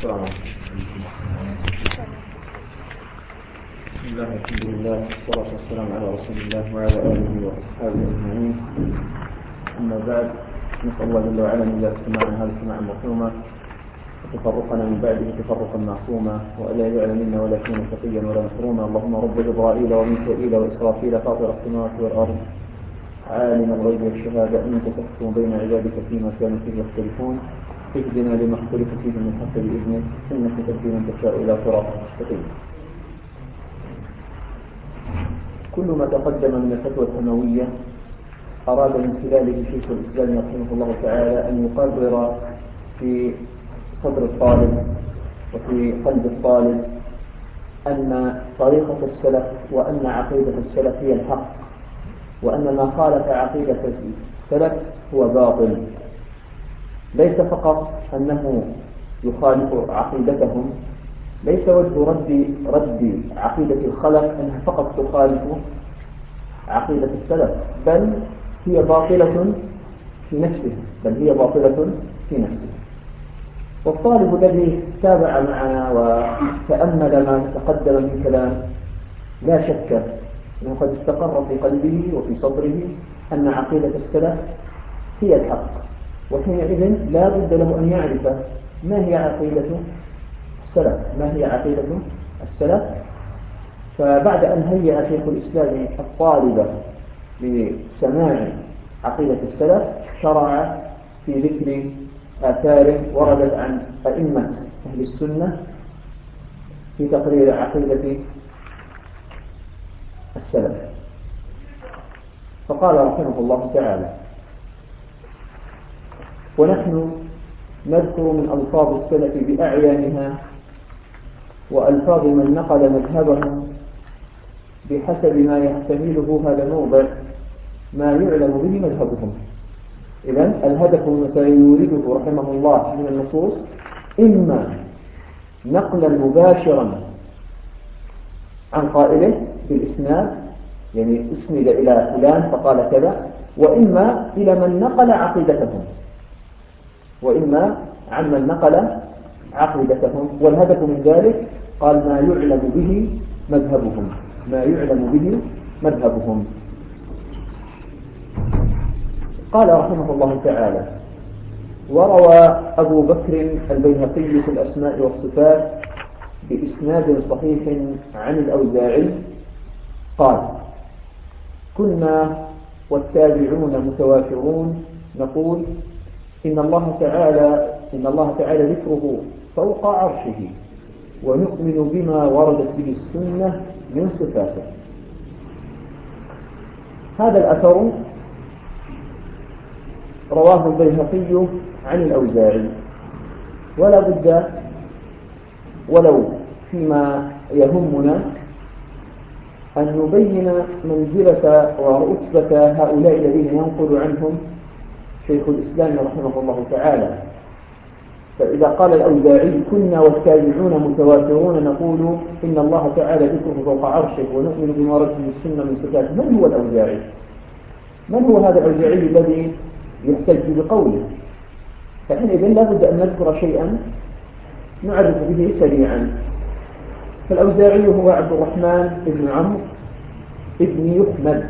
السلام. بسم الله والحمد لله والصلاة والسلام على رسول الله وعلى آله وأصحابه أجمعين. أما بعد، نسأل الله جل وعلا أن يجعل سماعنا هذا سماعا مرحوما وتفرقنا من بعده تفرقا معصوما، وألا يجعل منا ولا فينا شقيا ولا محروما. اللهم رب جبرائيل وميكائيل وإسرافيل فاطر السماوات والأرض عالم الغيب والشهادة أنت تحكم بين عبادك فيما كانوا فيه يختلفون، اهدنا لما اختلف فيه من حق بإذنك إنك تهدي من تشاء إلى صراط مستقيم. كل ما تقدم من الفتوى الأموية أراد من خلاله شيخ الإسلام رحمه الله تعالى أن يقرر في صدر الطالب وفي قلب الطالب أن طريقة السلف وأن عقيدة السلف هي الحق، وأن ما خالف عقيدة السلف هو باطل. ليس فقط أنه يخالف عقيدتهم، ليس وجه رد عقيدة الخلف أنها فقط تخالف عقيدة السلف، بل هي باطلة في نفسها. والطالب الذي تابع معنا وتأمل ما تقدم من كلام لا شك أنه قد استقر في قلبه وفي صدره أن عقيدة السلف هي الحق، وحينئذ لا بد له أن يعرف ما هي عقيدة السلف. فبعد أن هيأ شيخ الإسلام الطالب لسماع عقيدة السلف شرع في ذكر آثار وردت عن أئمة أهل السنة في تقرير عقيدة السلف. فقال رحمه الله تعالى: ونحن نذكر من ألفاظ السلف بأعيانها وألفاظ من نقل مذهبهم بحسب ما يحتمله هذا الموضع ما يعلم به مذهبهم. إذن الهدف من سيريده رحمه الله من النصوص إما نقلا مباشرا عن قائله بالإسناد، يعني اسند إلى فلان فقال كذا، وإما إلى من نقل عقيدتهم، والهدف من ذلك قال ما يعلم به مذهبهم. قال رحمه الله تعالى: وروى أبو بكر البيهقي في الأسماء والصفات بإسناد صحيح عن الأوزاعي قال: كنا والتابعون متوافرون نقول إن الله تعالى ذكره فوق عرشه، ونؤمن بما وردت به السنة من صفاته. هذا الأثر رواه البيهقي عن الأوزاعي، ولا بد ولو فيما يهمنا أن نبين منزلة ورتبة هؤلاء الذين ينقل عنهم شيخ الإسلام رحمه الله تعالى. فإذا قال الأوزاعي كنا والتابعون متواترون نقول إن الله تعالى ذكره فوق عرشه ونؤمن بما ورد به السنة من صفاته، من هو الأوزاعي؟ من هو هذا الأوزاعي الذي يحتج بقوله؟ فحينئذ لا بد أن نذكر شيئا نعرف به سريعا. فالأوزاعي هو عبد الرحمن بن عمرو ابن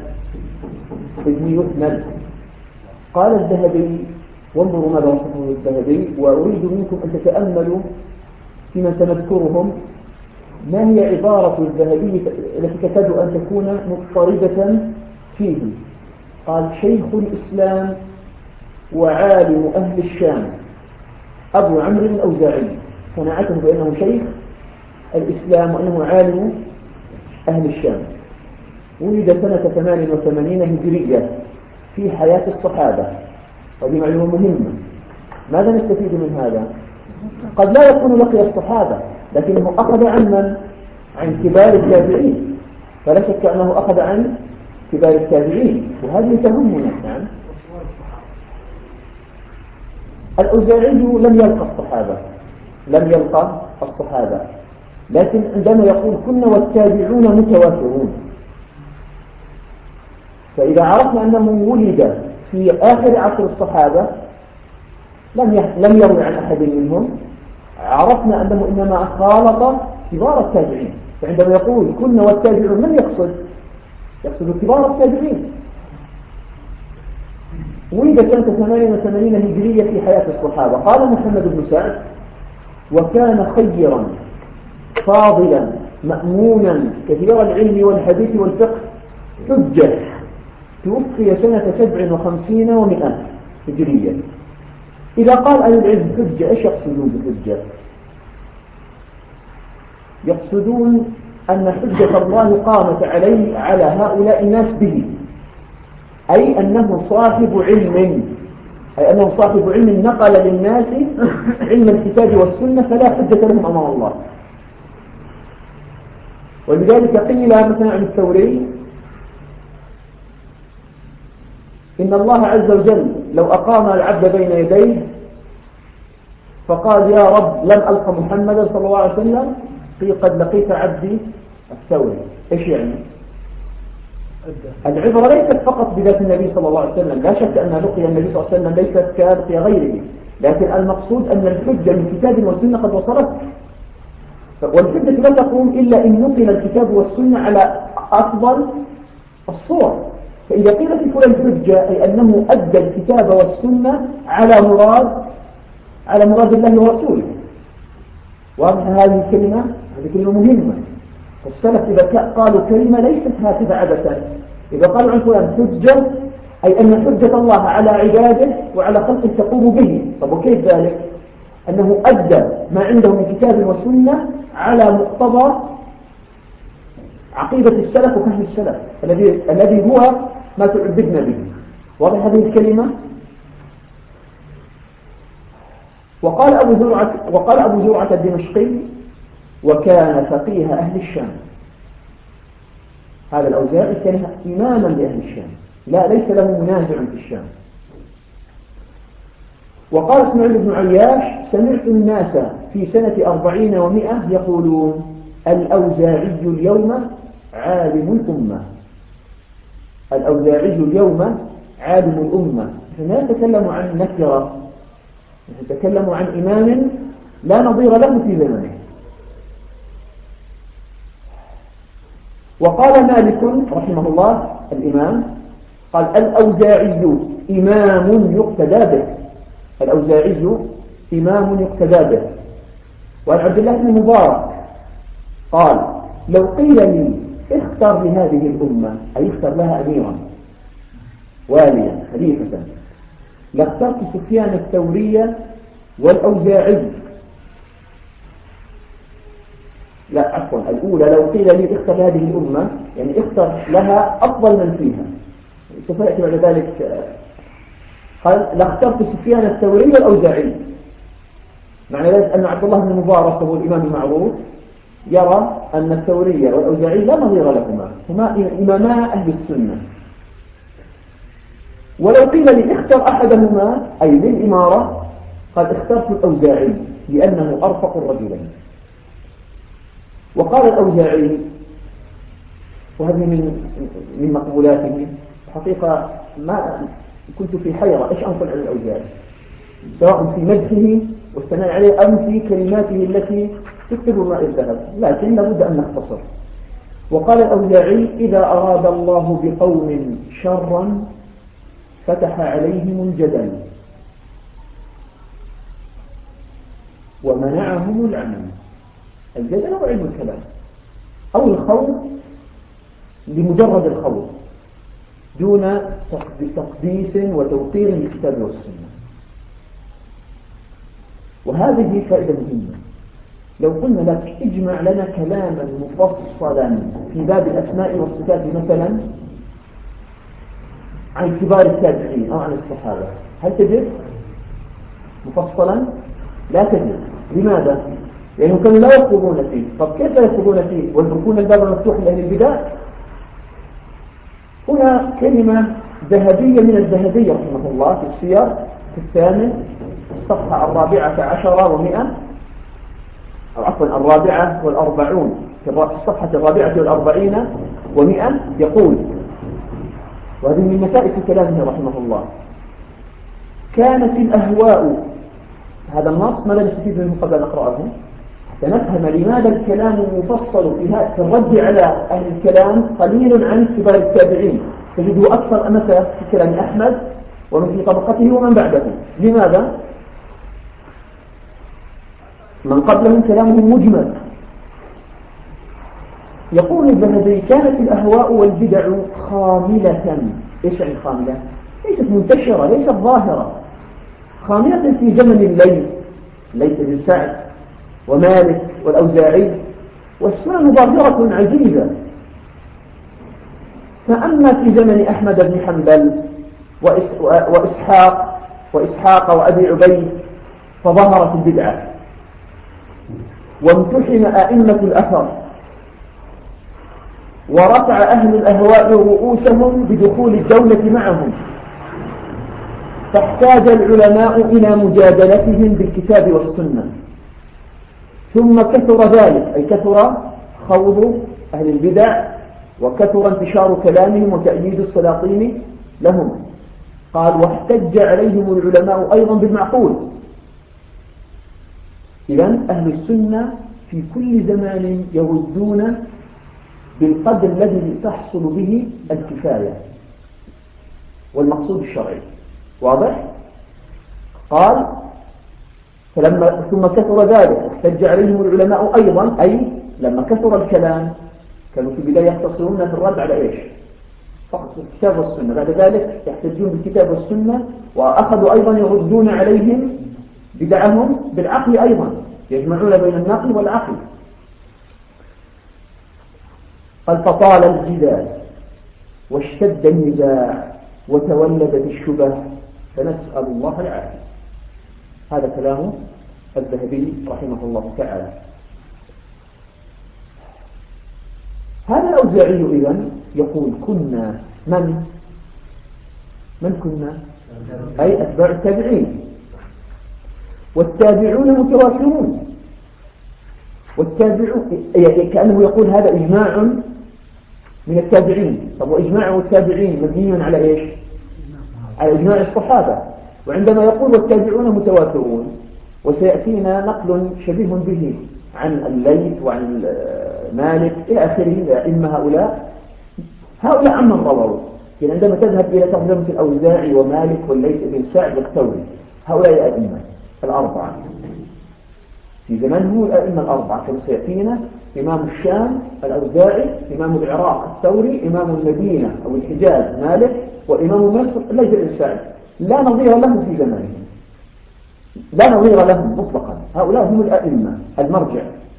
يحمد. قال الذهبي، وانظروا ماذا وصفه الذهبي، وأريد منكم أن تتأملوا فيما سنذكرهم ما هي عبارة الذهبي التي تكاد أن تكون مضطردة فيه. قال: شيخ الإسلام وعالم أهل الشام أبو عمرو الأوزاعي. صنعته بأنه شيخ الإسلام وأنه عالم أهل الشام. ولد سنة 88 هجرية في حياة الصحابة، وهذه معلومة مهمة. ماذا نستفيد من هذا؟ قد لا يكون لقي الصحابة، لكنه أخذ عن من؟ عن كبار التابعين، فلا شك أنه أخذ عن كبار التابعين، وهذه تهمنا. نعم، الأوزاعي لم يلقى الصحابة، لكن عندما يقول كنا والتابعون متواترون، فإذا عرفنا أنه ولد في آخر عصر الصحابة لم يروي عن أحد منهم، عرفنا أنه إنما خالط كبار التابعين. فعندما يقول كنا والتابعون من يقصد كبار التابعين. ولد سنة 88 هجرية في حياة الصحابة. قال محمد بن سعد: وكان خيرا فاضلا مأمونا كثير العلم والحديث والفقه حجة، توفي سنة 57 و100 هجرية. إذا قال أهل العلم حجة، إيش يقصدون بحجة؟ يقصدون أن حجة الله قامت على هؤلاء الناس به، أي أنه صاحب علم نقل للناس علم الكتاب والسنة، فلا حجة لهم أمام الله. ولذلك قيل مثلا عن الثوري: إن الله عز وجل لو أقام العبد بين يديه فقال: يا رب لم ألق محمدا صلى الله عليه وسلم، قد لقيت عبدي الثوري. إيش يعني؟ العبرة ليست فقط بذات النبي صلى الله عليه وسلم، لا شك أن لقي النبي صلى الله عليه وسلم ليست كلقي غيره، لكن المقصود أن الحجة من كتاب وسنة قد وصلت، والحجة لا تقوم إلا إن نقل الكتاب والسنة على أفضل الصور. فإذا قيل في كل الحجة أي أنه أدى الكتاب والسنة على مراد الله ورسوله. وهذه الكلمة مهمة. السلف إذا قالوا كلمة ليست هكذا عبثا، إذا قالوا عن فلان حجة أي أن حجة الله على عباده وعلى خلقه تقوم به. طب وكيف ذلك؟ أنه أدى ما عنده من كتاب وسنة على مقتضى عقيدة السلف وفهم السلف الذي هو ما تعبدنا به. واضح هذه الكلمة؟ وقال أبو زرعة الدمشقي: وكان فقيه أهل الشام. هذا الأوزاعي كان إماما لأهل الشام، ليس له منازع في الشام. وقال اسماعيل بن عياش: سمعت الناس في سنة 40 و100 يقولون: الأوزاعي اليوم عالم الأمة. الأوزاعي اليوم عالم الأمة. لا نتكلم عن نكرة، نتكلم عن إمام لا نظير له في زمنه. وقال مالك رحمه الله الإمام، قال: الأوزاعي إمام يقتدى به. الأوزاعي إمام يقتدى به. وعن عبد الله بن مبارك قال: لو قيل لي اختر لهذه الأمة، أي اختر لها أميرا واليا خليفة، لاخترت سفيان الثوري والأوزاعي. لا عفوا، الأولى لو قيل لي اختر هذه الأمة، يعني اختر لها أفضل من فيها. سوف يأتي بعد ذلك. قال: لاخترت سفيان الثوري والأوزاعي. معنى ذلك أن عبد الله بن مبارك وهو الإمام المعروف يرى أن الثوري والأوزاعي لا نظير لهما، هما إماما أهل السنة. ولو قيل لي اختر أحدهما أي للإمارة، قال: اخترت الأوزاعي لأنه أرفق الرجلين. وقال الأوزاعي، وهذه من مقبولاته حقيقة، ما كنت في حيرة إيش أنقل عن الأوزاعي، سواء في مدحه والثناء عليه أم في كلماته التي تكتب ماء الذهب، لكن لابد أن نختصر. وقال الأوزاعي: إذا أراد الله بقوم شرا فتح عليهم الجدل ومنعهم العمل. الجدل هو علم الكلام أو الخوض لمجرد الخوض دون تقديس وتوقير للكتاب والسنة. وهذه فائدة مهمة. لو قلنا لك اجمع لنا كلاما مفصلا في باب الأسماء والصفات مثلا عن كبار التابعين أو عن الصحابة، هل تجد مفصلا؟ لا تجد. لماذا؟ لأنهم كانوا لا يخوضون فيه. طب كيف لا يخوضون فيه ويتركون الباب مفتوح لأهل البدع؟ هنا كلمة ذهبية من الذهبي رحمه الله في السير في الثامن الصفحة 14 و100، أو عفوا 44 في الصفحة 44 و100 يقول، وهذه من نتائج كلامه رحمه الله: كانت الأهواء هذا النص ماذا نستفيد منه قبل أن نقرأه؟ حتى نفهم لماذا الكلام المفصل في الرد على أهل الكلام قليل عن كبار التابعين، تجده أكثر أمثلة في كلام أحمد ومن في طبقته ومن بعده. لماذا؟ من قبلهم كلامهم مجمل. يقول الذهبي: كانت الأهواء والبدع خاملة. إيش يعني خاملة؟ ليست منتشرة، ليست ظاهرة. خاملة في زمن الليل، ليس بن سعد ومالك والأوزاعي، والسنن ظاهرة عجيبة. فأما في زمن أحمد بن حنبل وإسحاق وأبي عبيد فظهرت البدعة، وامتحن أئمة الأثر، ورفع أهل الأهواء رؤوسهم بدخول الدولة معهم، فاحتاج العلماء إلى مجادلتهم بالكتاب والسنة. ثم كثر ذلك، أي كثر خوض أهل البدع، وكثر انتشار كلامهم وتأييد السلاطين لهم. قال: واحتج عليهم العلماء أيضا بالمعقول. إذن أهل السنة في كل زمان يردون بالقدر الذي تحصل به الكفاية والمقصود الشرعي. واضح؟ قال: ثم كثر ذلك احتج عليهم العلماء أيضا، أي لما كثر الكلام كانوا في البداية يقتصرون في الرد على إيش؟ فقط الكتاب والسنة. بعد ذلك يحتجون بالكتاب والسنة، وأخذوا أيضا يردون عليهم بدعهم بالعقل أيضا، يجمعون بين النقل والعقل. قال: فطال الجدال واشتد النزاع وتولدت الشبه، فنسأل الله العافية. هذا كلام الذهبي رحمه الله تعالى. هذا الأوزاعي إذن يقول: كنا من كنا؟ أي أتباع التابعين، والتابعون متواترون. والتابعون يعني كأنه يقول هذا إجماع من التابعين. طب وإجماع التابعين مبني على إيش؟ على إجماع الصحابة. وعندما يقول والتابعون متواترون، وسيأتينا نقل شبيه به عن الليث وعن مالك إلى آخره، الأئمة هؤلاء عمن رووا. يعني عندما تذهب إلى ترجمة الأوزاعي ومالك والليث بن سعد والثوري، هؤلاء الأئمة الأربعة في زمانه، الأئمة الأربعة كما سيأتينا: إمام الشام الأوزاعي، إمام العراق الثوري، إمام المدينة أو الحجاز مالك، وإمام مصر الليث بن سعد. لا نظير لهم في زمانهم، لا نظير لهم مطلقا. هؤلاء هم الأئمة المرجع.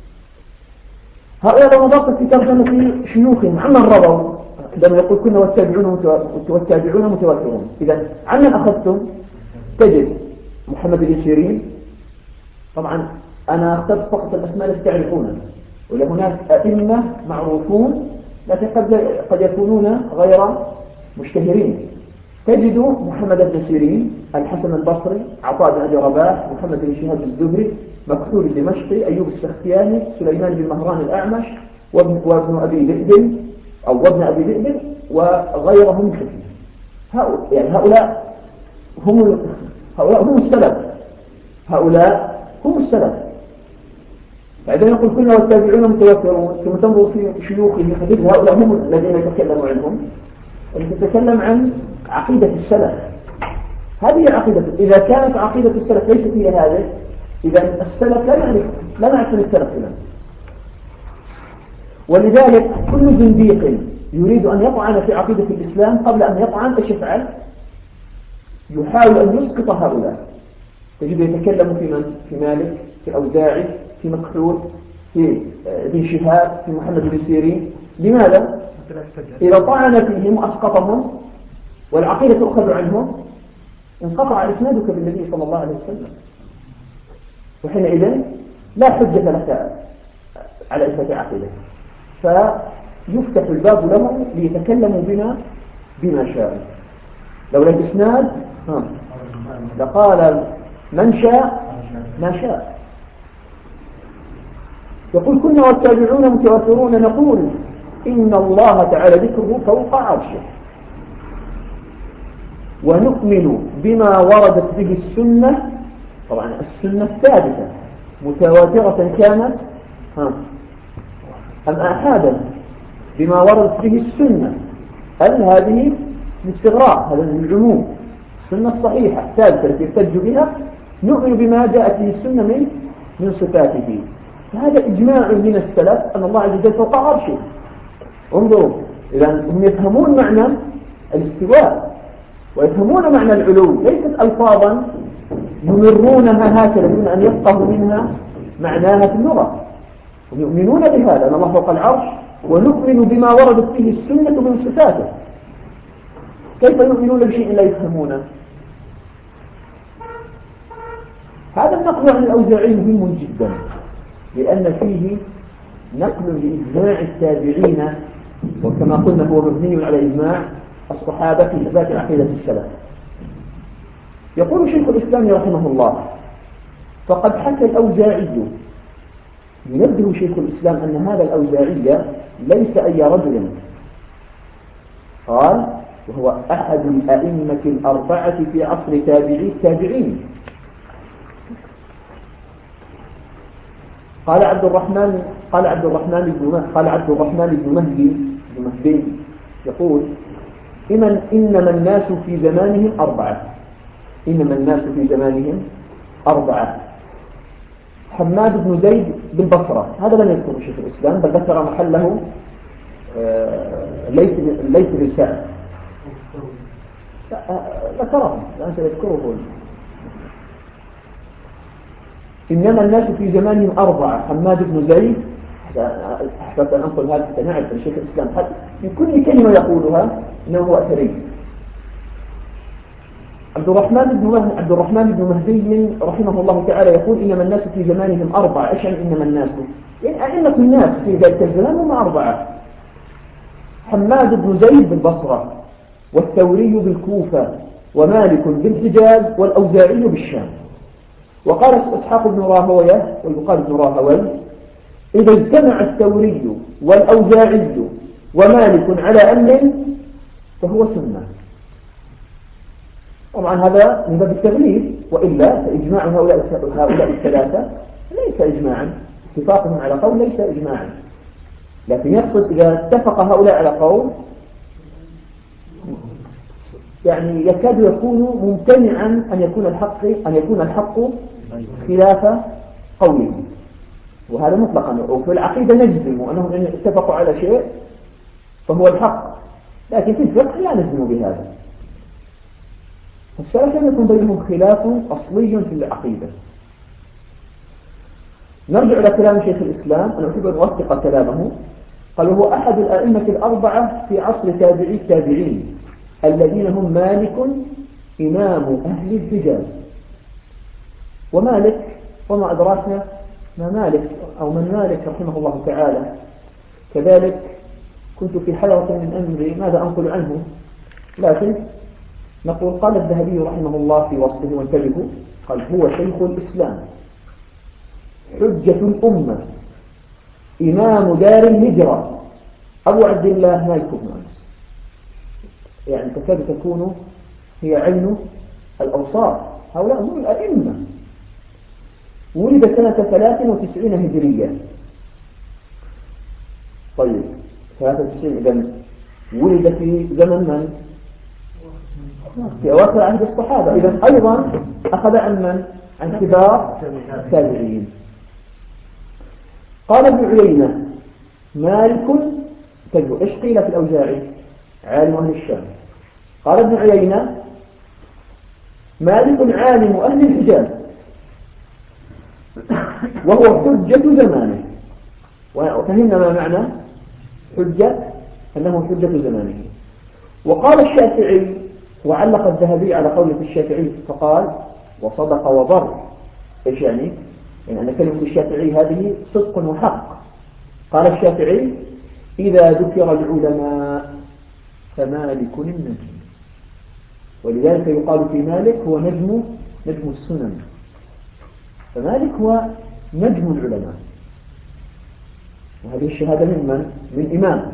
هؤلاء لو نظرت في ترجمة شيوخهم عمن رووا، عندما يقول كنا والتابعون متواترون، إذا عمن أخذتم؟ تجد محمد بن سيرين. طبعا أنا اخترت فقط الأسماء التي تعرفونها، ولهناك أئمة معروفون لكن قد يكونون غير مشتهرين. تجد محمد بن سيرين، الحسن البصري، عطاء بن أبي رباح، محمد بن شهاب الزهري، مكحول الدمشقي، أيوب السختياني، سليمان بن مهران الأعمش، وابن أبي ذئب أو وابن أبي ذئب، وغيرهم كثير. هؤلاء هم السلف. هؤلاء هم السلف. فإذا يقول كنا والتابعون متواترون، ثم تنظر في شيوخه فتجد هؤلاء هم الذين يتكلموا عنهم. تتكلم عن عقيدة السلف. هذه عقيدة. إذا كانت عقيدة السلف ليست هي هذه، إذا السلف لا نعرف السلف هنا. ولذلك كل زنديق يريد أن يطعن في عقيدة الإسلام قبل أن يطعن إيش يفعل؟ يحاول أن يسقط هؤلاء. تجد يتكلم في من؟ في مالك، في أوزاعي، في مكحول، في ابن شهاب، في محمد بن سيرين. لماذا؟ إذا طعن فيهم وأسقطهم والعقيدة تؤخذ عنهم انقطع إسنادك بالنبي صلى الله عليه وسلم، وحينئذ لا حجة لك على إثبات عقيدة، فيفتح الباب لهم ليتكلموا بما شاءوا. لولا الإسناد لقال من شاء ما شاء. يقول كنا والتابعون متواترون نقول إن الله تعالى ذكره فوق عرشه، ونؤمن بما وردت به السنة طبعا السنة الثابتة متواترة كانت أم آحادا بما وردت به السنة. هل هذه الاستغراق، هذا العموم، السنة الصحيحة الثابتة التي يحتج بها نؤمن بما جاءت به السنة من صفاته. فهذا إجماع من السلف أن الله عز وجل فوق عرشه. انظروا، إذا هم يفهمون معنى الاستواء ويفهمون معنى العلو، ليست ألفاظا يمرونها هكذا دون أن يفقهوا منها معناها في اللغة. هم يؤمنون بهذا أن الله فوق العرش، ونؤمن بما وردت فيه السنة من صفاته. كيف يؤمنون بشيء لا يفهمونه؟ هذا النقل عن الأوزاعي مهم جدا، لأن فيه نقل لإجماع التابعين، وكما قلنا هو مبني على إجماع الصحابة في إثبات عقيدة السلف. يقول شيخ الإسلام رحمه الله: فقد حكى الأوزاعي، ينبه شيخ الإسلام أن هذا الأوزاعي ليس أي رجل، قال: وهو أحد الأئمة الأربعة في عصر تابعي التابعين. قال عبد الرحمن بن مهدي يقول: إنما الناس في زمانهم أربعة. حماد بن زيد بالبصرة، هذا لم يذكره شيخ الإسلام، بل ذكر محله ليث بن سعد. ذكرهم الآن سيذكره. إنما الناس في زمانهم أربعة: حماد بن زيد، أحببت أن أنقل هذا حتى نعرف أن شيخ الإسلام حتى في كل كلمة يقولها إنه هو أثري. عبد الرحمن بن مهدي رحمه الله تعالى يقول: إنما الناس في زمانهم أربعة. إيش يعني إنما الناس؟ يعني أئمة الناس في ذلك الزمان هم أربعة: حماد بن زيد بالبصرة، والثوري بالكوفة، ومالك بالحجاز، والأوزاعي بالشام. وقال إسحاق بن راهويه، ويقال ابن راهوي: إذا اجتمع الثوري والأوزاعي ومالك على أمر فهو سنة. طبعا هذا من باب التغليب، وإلا فإجماع هؤلاء الثلاثة ليس إجماعا، اتفاقهم على قول ليس إجماعا، لكن يقصد إذا اتفق هؤلاء على قول يعني يكاد يكون ممتنعا أن يكون الحق خلاف قوله، وهذا مطلقا. وفي العقيدة نجزم أنهم إن اتفقوا على شيء فهو الحق، لكن في الفقه لا نجزم بهذا. فالسلف لم يكن بينهم خلاف أصلي في العقيدة. نرجع إلى كلام شيخ الإسلام، أنا أحب أن أوثق كلامه. قال: وهو أحد الأئمة الأربعة في عصر تابعي التابعين الذين هم مالك إمام أهل الحجاز. ومالك، وما أدراكنا ما مالك أو من مالك رحمه الله تعالى. كذلك كنت في حيرة من أمري ماذا أنقل عنه، لكن نقول: قال الذهبي رحمه الله في وصفه، وانتبهوا، قال: هو شيخ الإسلام، حجة الأمة، إمام دار الهجرة، أبو عبد الله مالك بن أنس. يعني تكاد تكون هي عين الأوصاف، هؤلاء هم الأئمة. ولد سنة 93 هجرية. طيب 93 إذن ولد في زمن من؟ في أواخر عهد الصحابة، إذن أيضا أخذ عن من؟ عن كبار التابعين. قال ابن عيينة: مالك، تجو إيش قيل في الأوزاعي؟ عالم أهل الشام. قال ابن عيينة: مالك عالم أهل الحجاز، وهو حجة زمانه. وفهمنا ما معنى حجة، أنه حجة زمانه. وقال الشافعي، وعلق الذهبي على قوله الشافعي فقال: وصدق وبر. إيش يعني؟ يعني أن كلمة الشافعي هذه صدق وحق. قال الشافعي: إذا ذكر العلماء فمالك النجم. ولذلك يقال في مالك هو نجم السنن، فمالك هو نجم العلماء. وهذه الشهادة من إمام.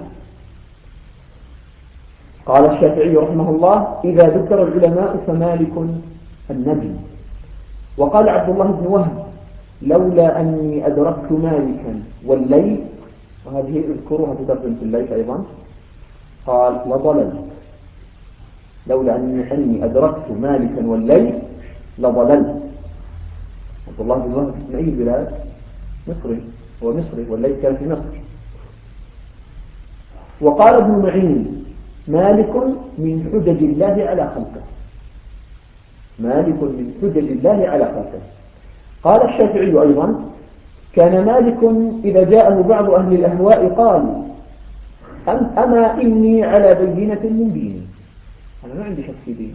قال الشافعي رحمه الله: إذا ذكر العلماء فمالك النجم. وقال عبد الله بن وهب لولا أني أدركت مالكا والليل، وهذه اذكروها تترجم في الليل أيضا، قال لضللت، لولا أني أدركت مالكا والليل لضللت. عبد الله بن وهب من أي بلاد؟ مصري، هو مصري والليل كان في مصر. وقال ابن معين مالك من حجج الله على خلقه، مالك من حجج الله على خلقه. قال الشافعي أيضا كان مالك إذا جاءه بعض أهل الأهواء قال أما إني على بينة من ديني، أنا ما عندي شك في ديني،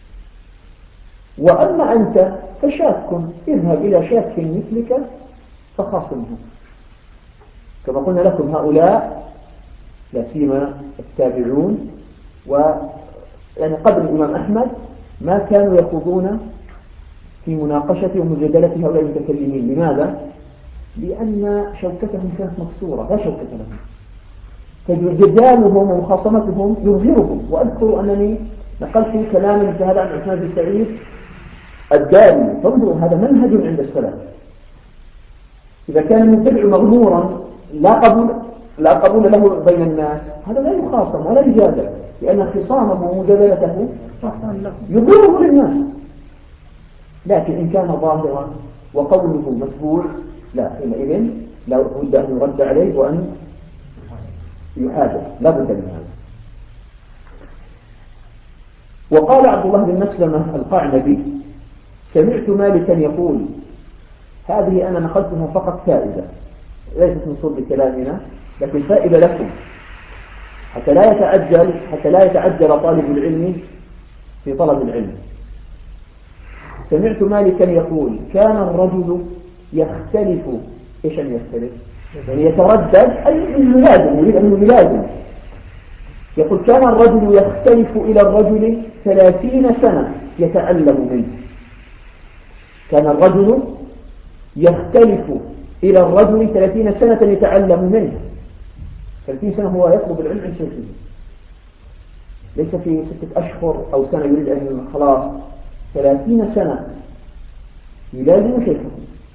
وأما أنت فشاك، اذهب إلى شاك مثلك فخاصمه. كما قلنا لكم هؤلاء لا سيما التابعون يعني قبل الإمام أحمد ما كانوا يخوضون في مناقشة ومجادلة هؤلاء المتكلمين. لماذا؟ لأن شوكتهم كانت مكسورة، لا شوكة لهم، فجدالهم ومخاصمتهم يظهرهم. وأذكر أنني نقلت كلاما في هذا عن عثمان بن سعيد الدارمي، فانظروا هذا منهج عند السلف. إذا كان المبتدع مغمورا لا قبول له بين الناس، هذا لا يخاصم ولا يجادل، لأن خصامه ومجادلته يضره للناس. لكن إن كان ظاهرا وقوله متبوع، لا، حينئذ لا بد أن يرد عليه وأن يحاجب، لا بد من هذا. وقال عبد الله بن مسلمة القعنبي سمعت مالكا يقول، هذه أنا نقلتها فقط فائدة ليست من صلب كلامنا، لكن فائدة لكم حتى لا يتعجل طالب العلم في طلب العلم. سمعت مالكا يقول كان الرجل يختلف، إيش أن يختلف؟ يعني يتردد، أي يلازم، يريد أنه يلازم. يقول كان الرجل يختلف إلى الرجل 30 سنة يتعلم منه، كان الرجل يختلف إلى الرجل 30 سنة يتعلم منه. 30 سنة هو يطلب العلم عن شيخه، ليس في 6 أشهر أو سنة يريد أن خلاص، 30 سنة يلازم شيخه.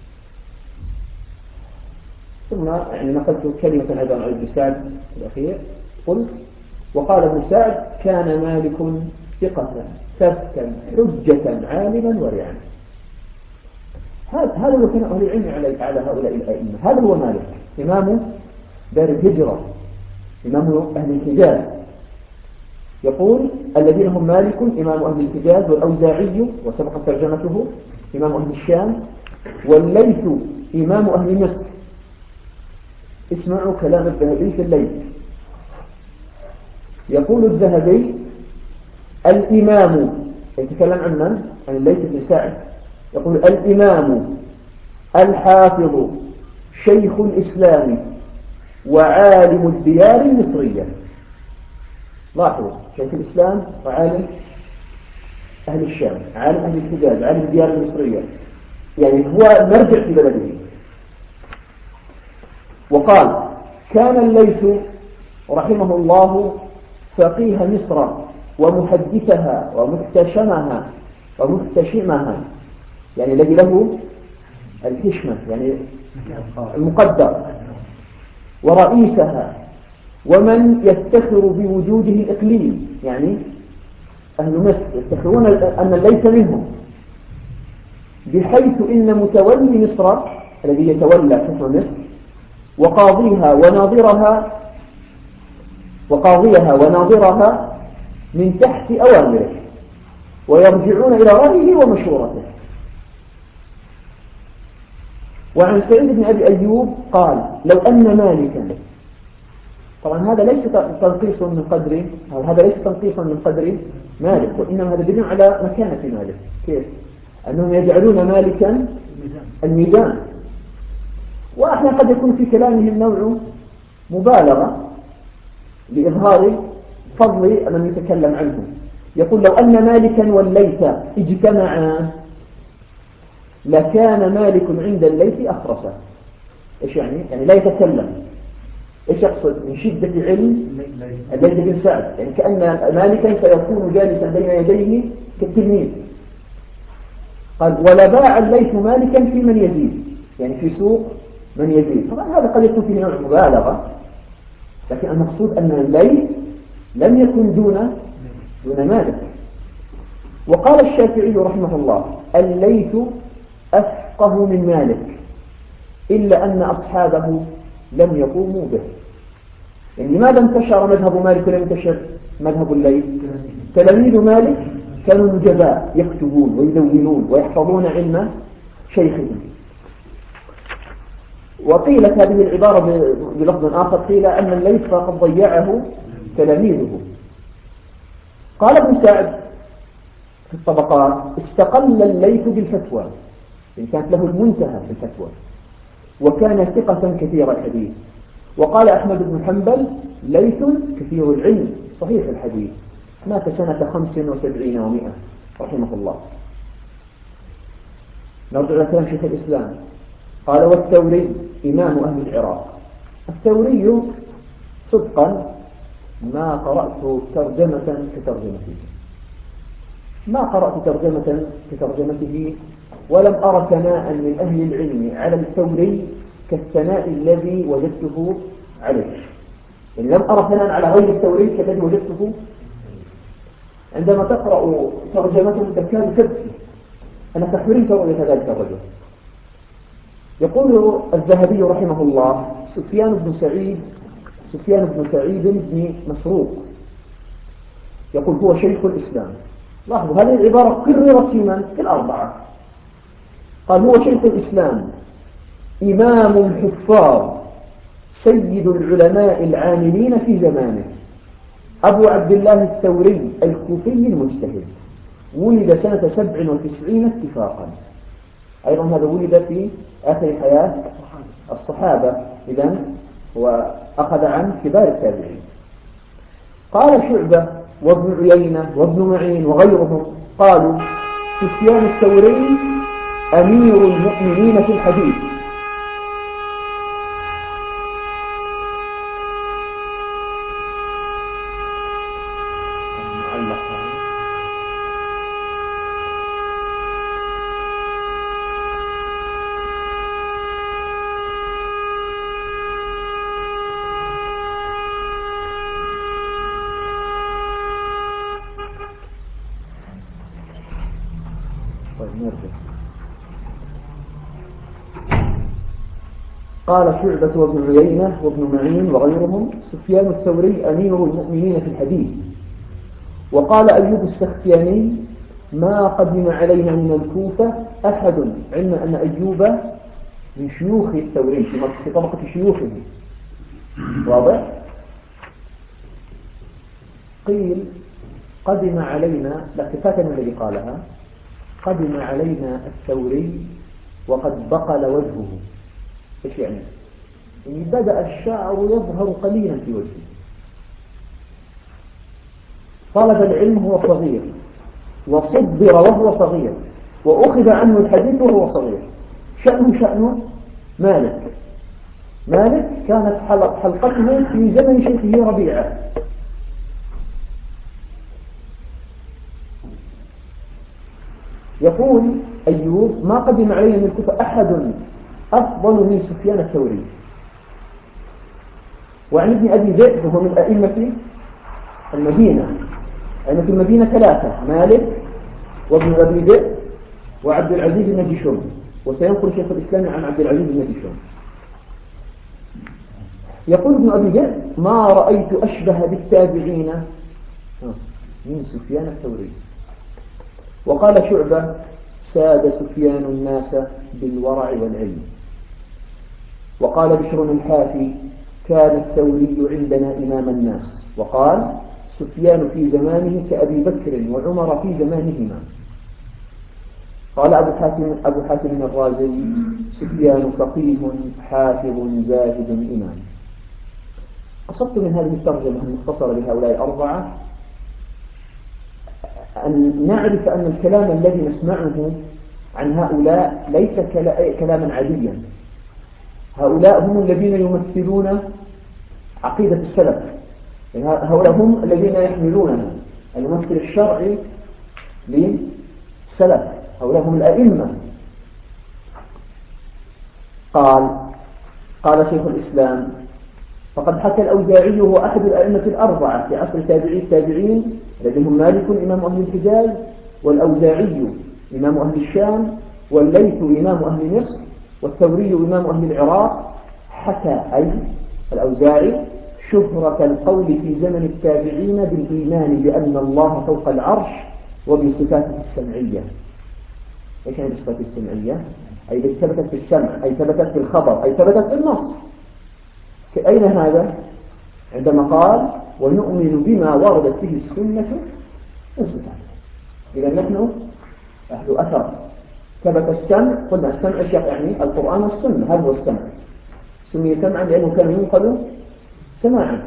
ثم يعني نقلت كلمة أيضا عن ابن سعد الأخير، قلت وقال ابن سعد كان مالك ثقة ثبتا حجة عالما ورعا. هذا هو كان أهل العلم على هؤلاء الأئمة. هذا هو مالك، إمام دار الهجرة، إمام أهل الحجاز. يقول الذين هم مالك إمام أهل الحجاز، والأوزاعي وسبق ترجمته إمام أهل الشام، والليث إمام أهل مصر. اسمعوا كلام الذهبي في الليث. يقول الذهبي الإمام، يتكلم عن من؟ عن الليث بن سعد. يقول الإمام الحافظ شيخ الإسلام وعالم الديار المصرية. لاحظوا، شيخ الإسلام وعالم أهل الشام، عالم أهل الحجاز، عالم الديار المصرية، يعني هو المرجع في بلده. وقال كان الليث رحمه الله فقيه مصر ومحدثها ومحتشمها، يعني الذي له الحشمة يعني المقدر، ورئيسها، ومن يفتخر بوجوده الإقليم، يعني أهل مصر يفتخرون أن ليس منهم، بحيث إن متولي مصر الذي يتولى حكم مصر وقاضيها وناظرها من تحت أوامره، ويرجعون إلى رأيه ومشورته. وعن سعيد بن أبي أيوب قال لو أن مالكا، طبعا هذا ليس تنقيص من قدر، هذا ليس تنقيصا من قدر مالك، وإنما هذا دليل على مكانة مالك. كيف؟ أنهم يجعلون مالكا الميزان. وأحيانا قد يكون في كلامهم نوع مبالغة لإظهار فضل من يتكلم عنه. يقول لو أن مالكا والليث اجتمعا لكان مالك عند الليث أخرسا. إيش يعني؟ يعني لا يتكلم. إيش يقصد؟ من شدة علم الليث بن سعد، يعني كأن مالكا سيكون جالسا بين يديه كالتلميذ. قال ولا باع الليث مالكا في من يزيد، يعني في سوق من يزيد. طبعا هذا قد يكون في نوع مبالغة، لكن المقصود أن الليث لم يكن دون مالك. وقال الشافعي رحمه الله الليث أفقه من مالك إلا أن أصحابه لم يقوموا به. يعني لماذا انتشر مذهب مالك ولم ينتشر مذهب الليث؟ تلاميذ مالك كانوا نجباء يكتبون ويدونون ويحفظون علم شيخهم. وقيلت هذه العبارة بلفظ آخر، قيل أن الليث فقد ضيعه تلاميذه. قال ابن سعد في الطبقات استقل الليث بالفتوى، إن كانت له المنتهى في الفتوى، وكان ثقة كثير الحديث. وقال أحمد بن حنبل ليث كثير العلم صحيح الحديث، مات سنة 75 و100 رحمه الله. نرجع إلى كلام شيخ الإسلام، قال والثوري إمام أهل العراق. الثوري صدقا ما قرأت ترجمة كترجمته، ما قرأت ترجمة كترجمته، ولم أرى ثناء من أهل العلم على الثوري كالثناء الذي وجدته عليه. يعني لم أرى ثناء على غير الثوري كالذي وجدته. عندما تقرأ ترجمته تكاد تبكي، أنا تحريت رؤية ذلك الرجل. يقول الذهبي رحمه الله سفيان بن سعيد بن مسروق يقول هو شيخ الإسلام. لاحظوا هذه العبارة كررت في الأربعة. قال هو شيخ الإسلام إمام الحفاظ سيد العلماء العاملين في زمانه، أبو عبد الله الثوري الكوفي المجتهد، ولد سنة 97 اتفاقا. أيضا هذا ولد في آخر حياة الصحابة، إذن هو أخذ عن كبار التابعين. قال شعبة وابن عيينة وابن معين وغيرهم قالوا سفيان الثوري أمير المؤمنين في الحديث. قال شعبة وابن عيينة وابن معين وغيرهم سفيان الثوري أمير المؤمنين في الحديث. وقال أيوب السختياني ما قدم علينا من الكوفة أحد، علم أن أيوب من شيوخ الثوري في طبقة شيوخه، واضح؟ قيل قدم علينا، لا كفاية من الذي قالها، قدم علينا الثوري وقد بقل وجهه. إيش يعني؟ يعني بدأ الشعر يظهر قليلا في وجهه. طلب العلم وهو صغير، وصبر وهو صغير، وأخذ عنه الحديث وهو صغير. شأنه مالك كانت حلقته في زمن شيخه ربيعة. يقول أيوب ما قدم علينا من الكوفة أحد أفضل من سفيان الثوري. وعن ابن أبي ذئب وهو من أئمة المدينة. أئمة المدينة ثلاثة: مالك وابن أبي ذئب وعبد العزيز بن جشم. وسينقل شيخ الإسلام عن عبد العزيز بن جشم. يقول ابن أبي ذئب ما رأيت أشبه بالتابعين من سفيان الثوري. وقال شعبة ساد سفيان الناس بالورع والعلم. وقال بشر الحافي كان الثوري عندنا إمام الناس. وقال سفيان في زمانه كأبي بكر وعمر في زمانهما. قال أبو حاتم الرازي سفيان فقيه حافظ زاهد إمام. قصدت من هذه الترجمة المختصرة لهؤلاء الأربعة أن نعرف أن الكلام الذي نسمعه عن هؤلاء ليس كلاما عاديا. هؤلاء هم الذين يمثلون عقيدة السلف، يعني هؤلاء هم الذين يحملونها الممثل الشرعي للسلف. هؤلاء هم الأئمة. قال شيخ الإسلام: فقد حكى الأوزاعي هو أحد الأئمة الأربعة في عصر تابعي التابعين، الذين مالك إمام أهل الحجاز، والأوزاعي إمام أهل الشام، والليث إمام أهل مصر، والثوري إمام أهل العراق. حكى أي الأوزاعي شهرة القول في زمن التابعين بالإيمان بأن الله فوق العرش وبصفاته السمعية. إيش يعني بصفاته السمعية؟ أي ثبتت في السمع، أي ثبتت في الخبر، أي ثبتت في النص. أين هذا؟ عندما قال: ونؤمن بما وردت به السنة وصفاته. إذا نحن أهل أثر، ثبت السمع. قلنا السمع يعني القرآن والسنة، هذا هو السمع. سمي سمعا لأنه كان ينقل سماعا.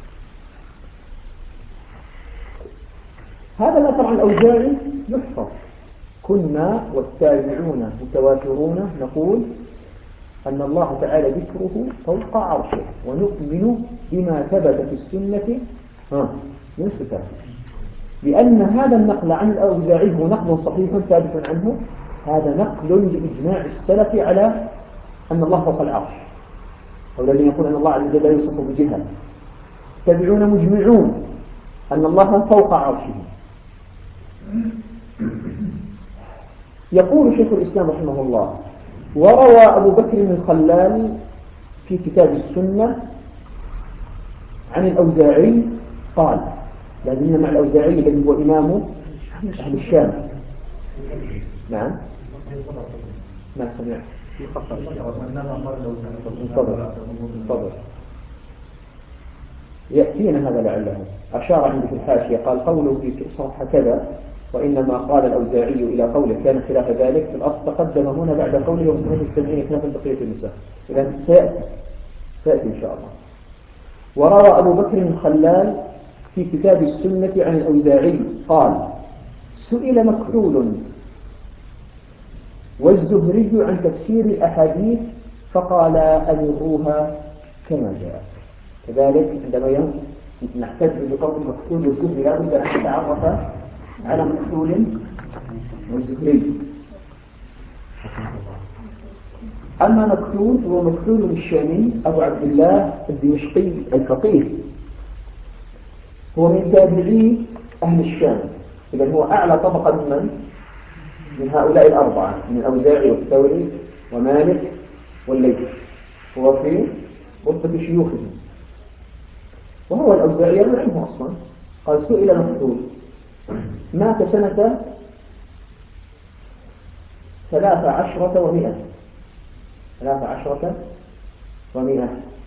هذا الأثر عن الأوزاعي يحفظ: كنا والتابعون متواترون نقول أن الله تعالى ذكره فوق عرشه، ونؤمن بما ثبت في السنة من صفاته. لأن هذا النقل عن الأوزاعي هو نقل صحيح ثابت عنه، هذا نقل لإجماع السلف على أن الله فوق العرش. أو الذين يقول أن الله عز وجل لا يوصف بجهة، التابعون مجمعون أن الله فوق عرشه. يقول شيخ الإسلام رحمه الله: وروى أبو بكر الخلال في كتاب السنة عن الأوزاعي قال، لازلنا مع الأوزاعي الذي هو إمام أهل الشام. نعم، ما سمعت. انتظر يأتينا هذا لعله. أشار عندي في الحاشية قال: قوله في صفحة كذا، وإنما قال الأوزاعي إلى قوله كان خلاف ذلك. في الأصل تقدم هنا بعد قوله ومسلمين السبعين خلاف بقية النساء. إذا سيأتي إن شاء الله. وروى أبو بكر الخلال في كتاب السنة عن الأوزاعي قال: سئل مكحول والزهري عن تفسير الأحاديث فقال: أمروها كما جاء. كذلك عندما نحتاج بقول مكحول والزهري لا بد أن نتعرف على مكحول والزهري. أما مكحول هو مكحول الشامي أبو عبد الله الدمشقي الفقيه، هو من تابعي أهل الشام. إذن هو أعلى طبقة من هؤلاء الأربعة، من الأوزاعي والثوري ومالك والليث، هو في رتبة شيوخهم. وهو الأوزاعي يعلمه أصلا. قال: سئل مكحول، مات سنة 13 و100.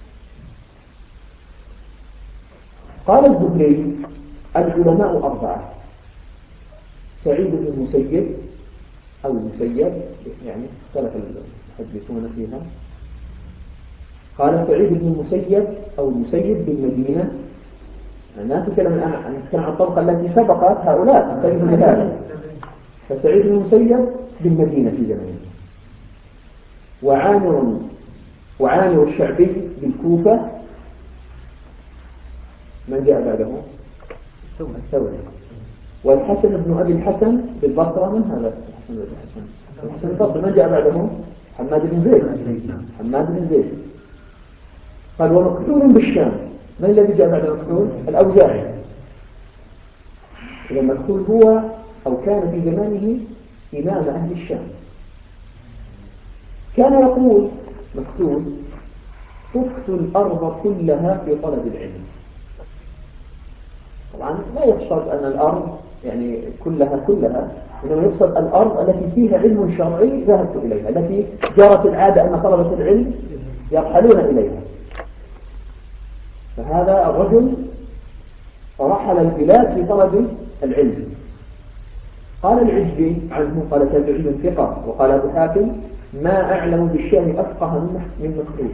قال الزهري: العلماء 4: سعيد بن المسيب أو المسيب، يعني اختلف المحدثون فيها. قال: سعيد بن المسيب أو المسيب بالمدينة. الناس نتكلم الآن عن الطبقة التي سبقت هؤلاء تجد هذا. فسعيد بن المسيب بالمدينة في زمانه. وعامر الشعبي بالكوفة. من جاء بعده؟ الثوري. والحسن بن أبي الحسن بالبصرة. من هذا الحسن البصري؟ من جاء بعده؟ حماد بن زيد. قال: ومكحول بالشام. من الذي جاء بعد مكحول؟ الأوزاعي. إذا مكحول هو أو كان في زمانه إمام أهل الشام. كان يقول مكحول: طفت الأرض كلها في طلب العلم. طبعا لا يقصد أن الأرض يعني كلها، إنما يقصد الأرض التي فيها علم شرعي ذهبت إليها، التي جرت العادة أن طلبة العلم يرحلون إليها. فهذا الرجل رحل البلاد في طلب العلم. قال العجلي عنه، قال: تابعي ثقة. وقال أبو حاتم: ما أعلم بالشام أفقه من مكحول.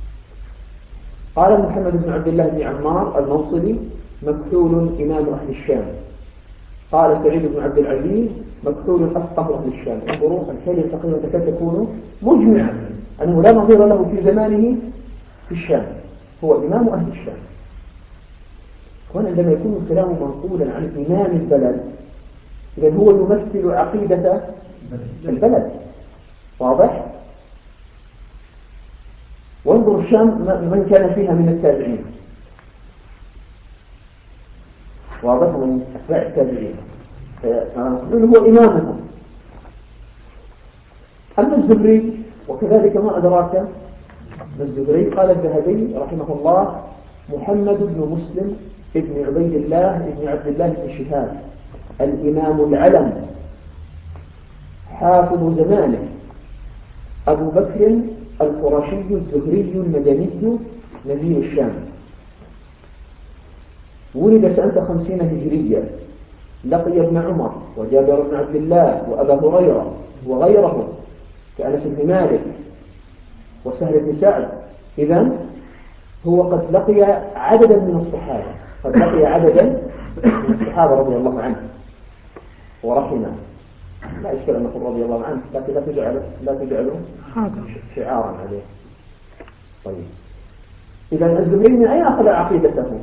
قال محمد بن عبد الله بن عمار الموصلي: مكحول إمام أهل الشام. قال سعيد بن عبد العزيز: مكحول أفقه أهل الشام. انظروا الكلمة تقريبا تكاد تكون مجمعة أنه لا نظير له في زمانه في الشام، هو إمام أهل الشام. وعندما يكون الكلام منقولا عن إمام البلد، إذن هو يمثل عقيدة البلد. واضح؟ وانظر الشام من كان فيها من التابعين، واضح، من أتباع التابعين، فمخزون هو إمامهم. أما الزهري وكذلك ما أدراك الزهري، قال الذهبي رحمه الله: محمد بن مسلم ابن عبيد الله ابن عبد الله بن شهاب، الإمام العلم، حافظ زمانه، أبو بكر القرشي الزهري المدني نزيل الشام، ولد سنة 50 هجرية، لقي ابن عمر وجابر بن عبد الله وأبا هريرة وغيرهم كأنس بن مالك وسهل بن سعد. إذن هو قد لقي عددا من الصحابة، قد لقي عددا من الصحابة رضي الله عنه ورحمه. لا إشكال أن نقول رضي الله عنه، لكن لا تجعله شعارا عليه. طيب، إذا الزهري من أين أخذ عقيدته؟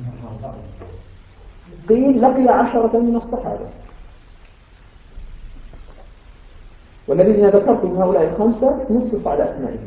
قيل لقي 10 من الصحابة، والذين ذكرتم هؤلاء 5 نصف على أسمائهم،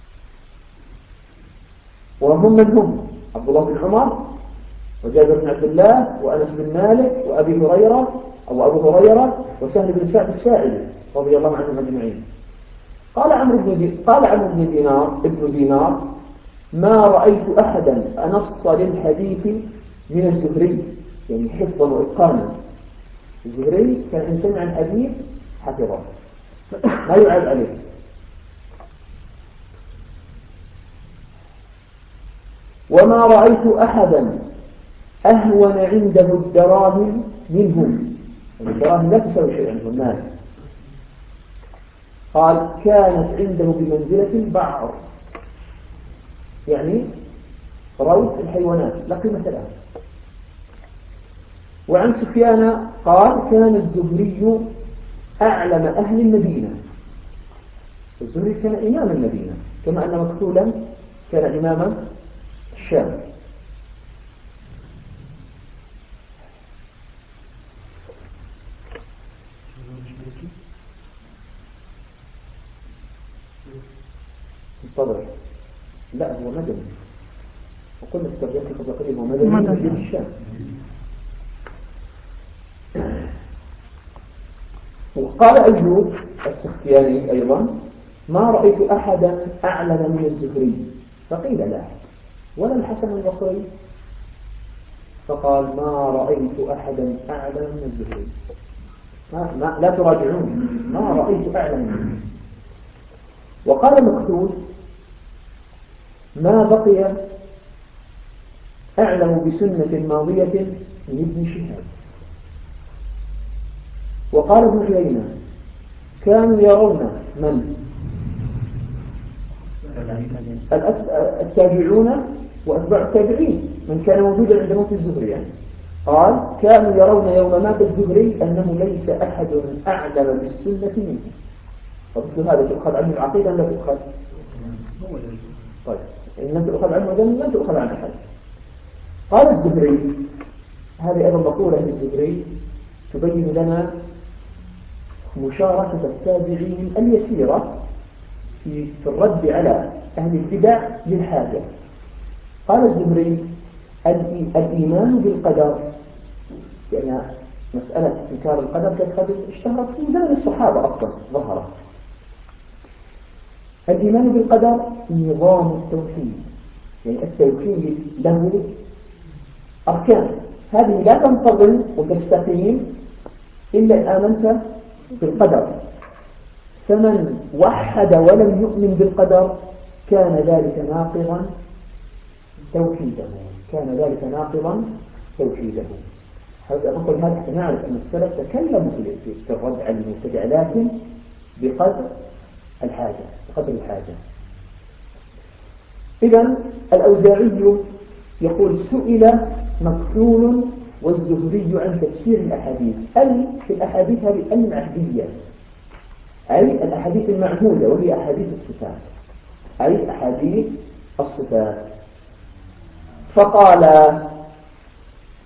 وهم من هم؟ عبد الله بن عمر وجابر بن عبد الله وأنس بن مالك وأبي هريرة أو أبو هريرة وسهل بن سعد الساعدي رضي الله عنهم أجمعين. قال عمرو بن دينار: ما رأيت أحدا أنص للحديث من الزهري، يعني حفظا وإتقانا. الزهري كان إن سمع الحديث حفظه، ما يعاب عليه. وما رأيت أحدا أهون عنده الدراهم منهم، الدراهم لا تسوي شيئا عنده الناس. قال: كانت عنده بمنزلة البعر، يعني روث الحيوانات، لا قيمة لها. وعن سفيان قال: كان الزهري أعلم أهل المدينة. الزهري كان إمام المدينة، كما أن مكتولا كان إمام الشام. انتظر، لا هو مدني، وقلنا استرجعت قبل قليل هو مدني في الشام. وقال أيوب السختياني أيضا: ما رأيت أحدا أعلم من الزهري. فقيل لا، ولا الحسن البصري؟ فقال: ما رأيت أحدا أعلم من الزهري. لا تراجعون، ما رأيت أعلم منه. وقال مكتوب: ما بقي أعلم بسنة ماضية من ابن شهاب. وقال ابن عيينة: كانوا يرون من التابعون وأتباع التابعين، من كان موجودا عند موت الزهري يعني. قال: كانوا يرون يوم مات الزهري أنه ليس أحد أعلم بالسنة منه. فمثل هذا تؤخذ عنه العقيدة لا تؤخذ؟ طيب، إن لم تؤخذ عنه إذن لا تؤخذ عن أحد. قال الزهري، هذه أيضا مقولة للزهري تبين لنا مشاركة التابعين اليسيرة في الرد على أهل البدع للحاجة. قال الزهري: الإيمان بالقدر، يعني مسألة إنكار القدر قد اشتهرت في زمن الصحابة أصلا، ظهرت. الإيمان بالقدر نظام التوحيد، يعني التوحيد له أركان، هذه لا تنتظم وتستقيم إلا إن آمنت بالقدر. فمن وحد ولم يؤمن بالقدر كان ذلك ناقضا توحيده، هذا أقول هذا حتى نعرف أن السلف تكلموا في الرد على المبتدع، لكن بقدر الحاجة. إذن الأوزاعي يقول: سئل مكحول والزهري عن تفسير الأحاديث، أي في الأحاديث هذه المعهدية، أي الأحاديث المعهودة، وهي أحاديث الصفات، فقال: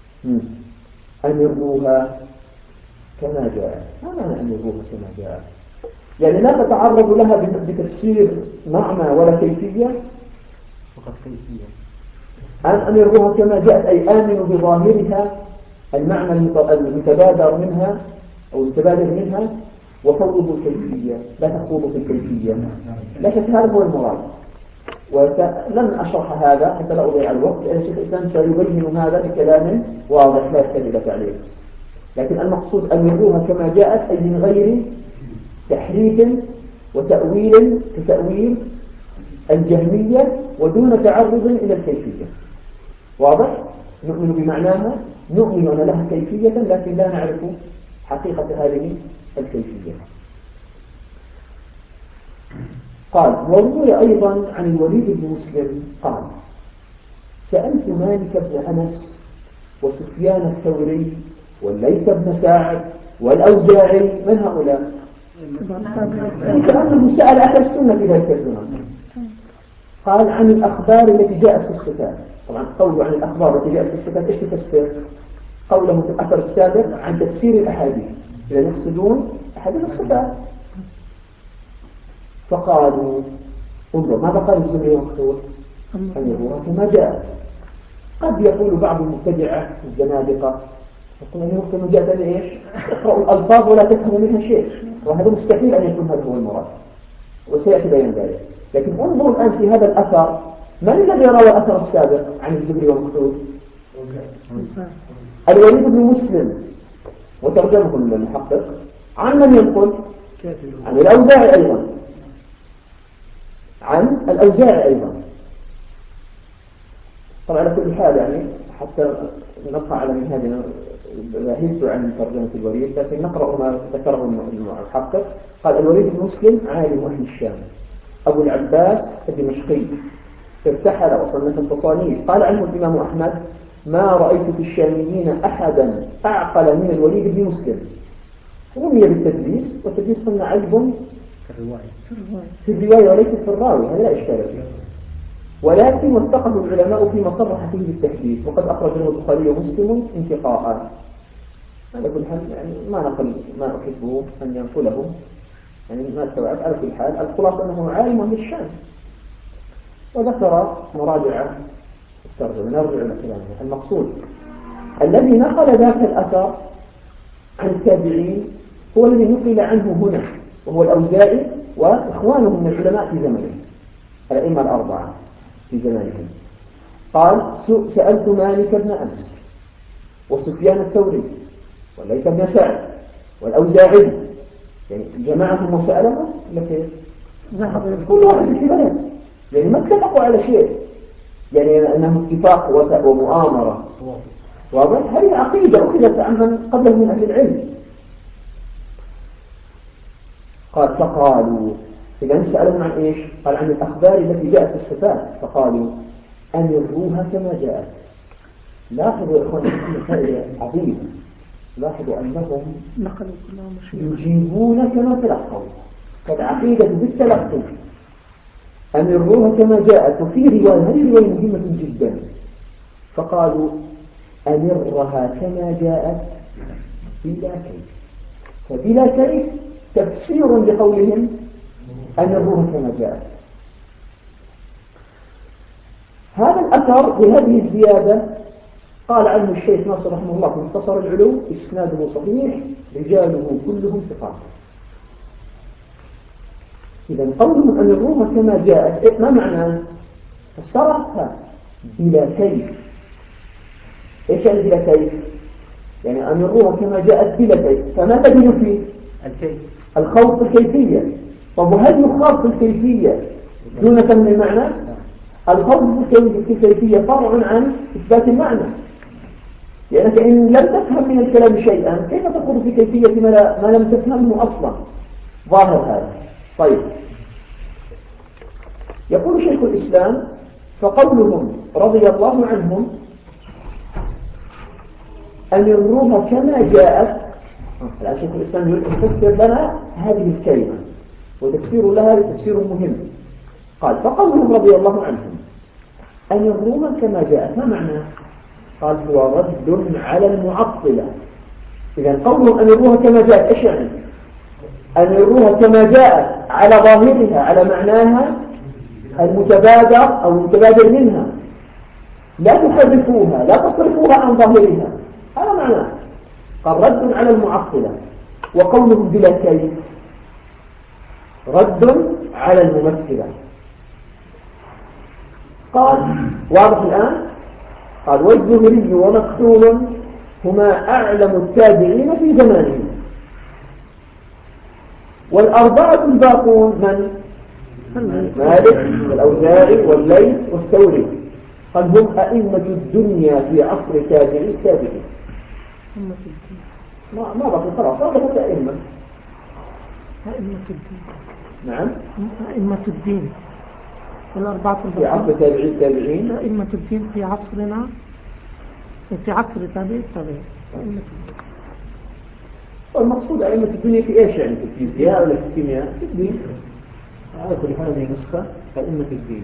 أمروها كما جاء. ما معنى أمروها كما جاء؟ يعني لا تتعرض لها بتفسير معنى ولا كيفية، فقط كيفية. أن يروها كما جاءت أي آمنوا بظاهرها المعنى المتبادر منها أو المتبادر منها، وفوضوا الكيفية، لا تخوضوا في الكيفية. لا شك هذا هو المراد، ولن أشرح هذا حتى لا أضيع الوقت، لأن الشيخ الإسلام سيبين هذا بكلام واضح لا يحتاج عليه. لكن المقصود أن يروها كما جاءت أي من غير تحريف وتأويل كتأويل الجهمية، ودون تعرض إلى الكيفية. واضح؟ نؤمن بمعناها، نؤمن أن لها كيفية لكن لا نعرف حقيقة هذه الكيفية. قال: وروي أيضا عن الوليد بن مسلم قال: سألت مالك بن أنس وسفيان الثوري والليث بن سعد والأوزاعي. من هؤلاء؟ كأنه سأل أهل السنة في ذلك الزمان. قال: عن الأخبار التي جاءت في الصفات. طبعا قوله عن الأخبار التي جاءت في الصفات إيش تفسر؟ قوله في الأثر السابق عن تفسير الأحاديث، إذا يقصدون أحاديث الصفات. فقالوا: انظر ماذا قال الزهري ومكتوب أن يروها كما جاء. قد يقول بعض المبتدعة الزنادقة يقول أن يروها كما جاءت إيش؟ اقرأوا الألفاظ ولا تفهم منها شيء، وهذا مستحيل أن يكون هذا هو المراد، وسيأتي بيان ذلك. لكن انظروا الآن في هذا الأثر، من الذي روى الأثر السابق عن الزهري ومكتوب؟ الوليد بن مسلم، وترجمه المحقق. عن من ينقل؟ عن الأوزاعي أيضا، عن الأوزاعي أيضا. طبعا على كل حال يعني حتى نبقى على منهاجنا لاحظت عن ترجمة الوليد، لكن نقرأ ما ذكره المحقق. قال: الوليد بن مسلم عالم أهل الشام أبو العباس الدمشقي، ارتحل وصنف التصانيف. قال عنه الإمام أحمد: ما رأيت في الشاميين أحدا أعقل من الوليد بن مسلم. رمي بالتدليس، والتدليس صنع عيب في الرواية وليس في الراوي، هذا لا إشكال فيه، ولكن وثقه العلماء فيما صرح فيه بالتحديث، وقد أخرجه البخاري ومسلم انتقاء. على كل حال يعني ما نقل ما أحبه أن ينقله، يعني ما استوعب. على كل حال الخلاصة أنه عالم أهل الشام، وذكر مراجع الترجمة. نرجع إلى كلامه. المقصود الذي نقل ذاك الأثر عن التابعين هو الذي نقل عنه هنا، وهو الأوزاعي وإخوانه من العلماء في زمنه، الأئمة الأربعة في زمانهم. قال: سألت مالك بن أنس وسفيان الثوري والليث بن سعد والأوزاعي، يعني جماعهم وسألهم لكن كل واحد في بلد، يعني ما اتفقوا على شيء، يعني أنه اتفاق ومؤامرة. واضح؟ هذه عقيدة أخذت عمن قبله من أهل العلم. قال: فقالوا، إذا سألهم عن إيش؟ قال: عن الأخبار التي جاءت في الصفات. فقالوا: أمروها كما جاءت. لاحظوا يا إخواني مسائل عظيمة، لاحظوا أنهم يجيبون كما تلقوا، فالعقيدة بالتلقي. أمروها كما جاءت. وفي رواية، هذه رواية مهمة جدا، فقالوا: أمرها كما جاءت بلا كيف. فبلا كيف تفسير لقولهم أمروها كما جاءت. هذا الأثر بهذه الزيادة قال عنه الشيخ ناصر رحمه الله في مختصر العلوم: إسناده صحيح رجاله كلهم ثقات. إذا قولهم أن الروح كما جاءت ما معناه؟ فسرها بلا كيف. إيش يعني بلا كيف؟ يعني أن الروح كما جاءت بلا كيف، فما تجد فيه؟ الخوف في الكيفية. طب وهل يخاف في الكيفية دون فهم المعنى؟ الخوف في الكيفية فرع عن إثبات المعنى، لأنك إن لم تفهم من الكلام شيئا كيف تدخل في كيفية ما لم تفهمه أصلا؟ ظاهر هذا. طيب، يقول شيخ الإسلام: فقولهم رضي الله عنهم أمروها كما جاءت. الآن شيخ الإسلام يفسر لنا هذه الكلمة، وتفسير لها تفسير مهم. قال: فقولهم رضي الله عنهم أمروها كما جاءت ما معنى؟ قال: هو رد على المعطلة. إذا قولهم أمروها كما جاءت إيش يعني؟ أمروها كما جاءت على ظاهرها على معناها المتبادر أو المتبادر منها، لا تحرفوها لا تصرفوها عن ظاهرها، هذا معناه. قال رد على المعطلة، وقولهم بلا كيف رد على الممثلة. قال واضح الآن؟ قال والزهري ومكحول هما أعلم التابعين في زمانهم، والأربعة الباقون من؟ مالك والأوزاعي والليث والثوري. قال هم أئمة الدنيا في عصر تابعي التابعين. ما بقي خلاص هذا أئمة. أئمة الدين. نعم. أئمة الدين والأربعة في عصر تابعي التابعين. أئمة الدين في عصرنا في عصر تابعي التابعين. أئمة الدين. والمقصود أئمة الدنيا في إيش يعني؟ في الفيزياء ولا في الكيمياء؟ في الدين. على كل حال هذه نسخة أئمة الدين.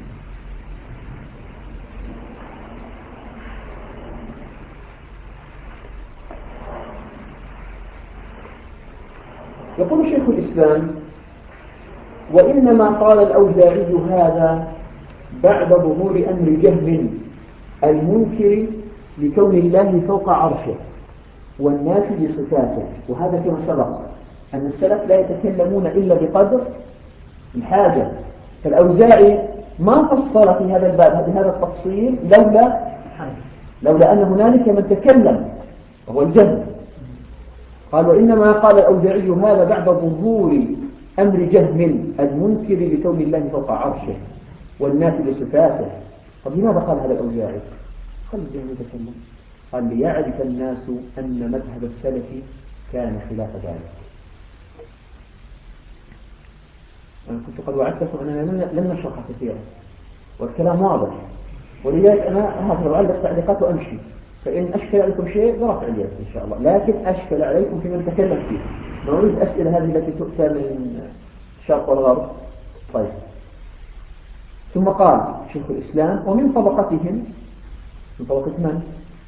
يقول شيخ الإسلام وإنما قال الأوزاعي هذا بعد ظهور أمر جهم المنكر لكون الله فوق عرشه والنافي لصفاته، وهذا كما سبق أن السلف لا يتكلمون إلا بقدر الحاجة. فالأوزاعي ما فصل في هذا الباب بهذا التفصيل لولا أن هنالك من تكلم وهو الجهم. قال وإنما قال الأوزاعي هذا بعد ظهور أمر جهم المنكر لكون الله فوق عرشه والنافي لصفاته. طب لماذا قال هذا الأوزاعي؟ خلي الجهم يتكلم. قال ليعرف الناس أن مذهب السلف كان خلاف ذلك. أنا كنت قد وعدتكم أننا لن نشرح كثيرا والكلام واضح، ولذلك أنا هذا أعلق تعليقات وأمشي، فإن أشكل عليكم شيء برفع اليد إن شاء الله، لكن أشكل عليكم فيما نتكلم فيه. ما أريد الأسئلة هذه التي تؤتى من الشرق والغرب. طيب، ثم قال شيخ الإسلام ومن طبقتهم، من طبقة من؟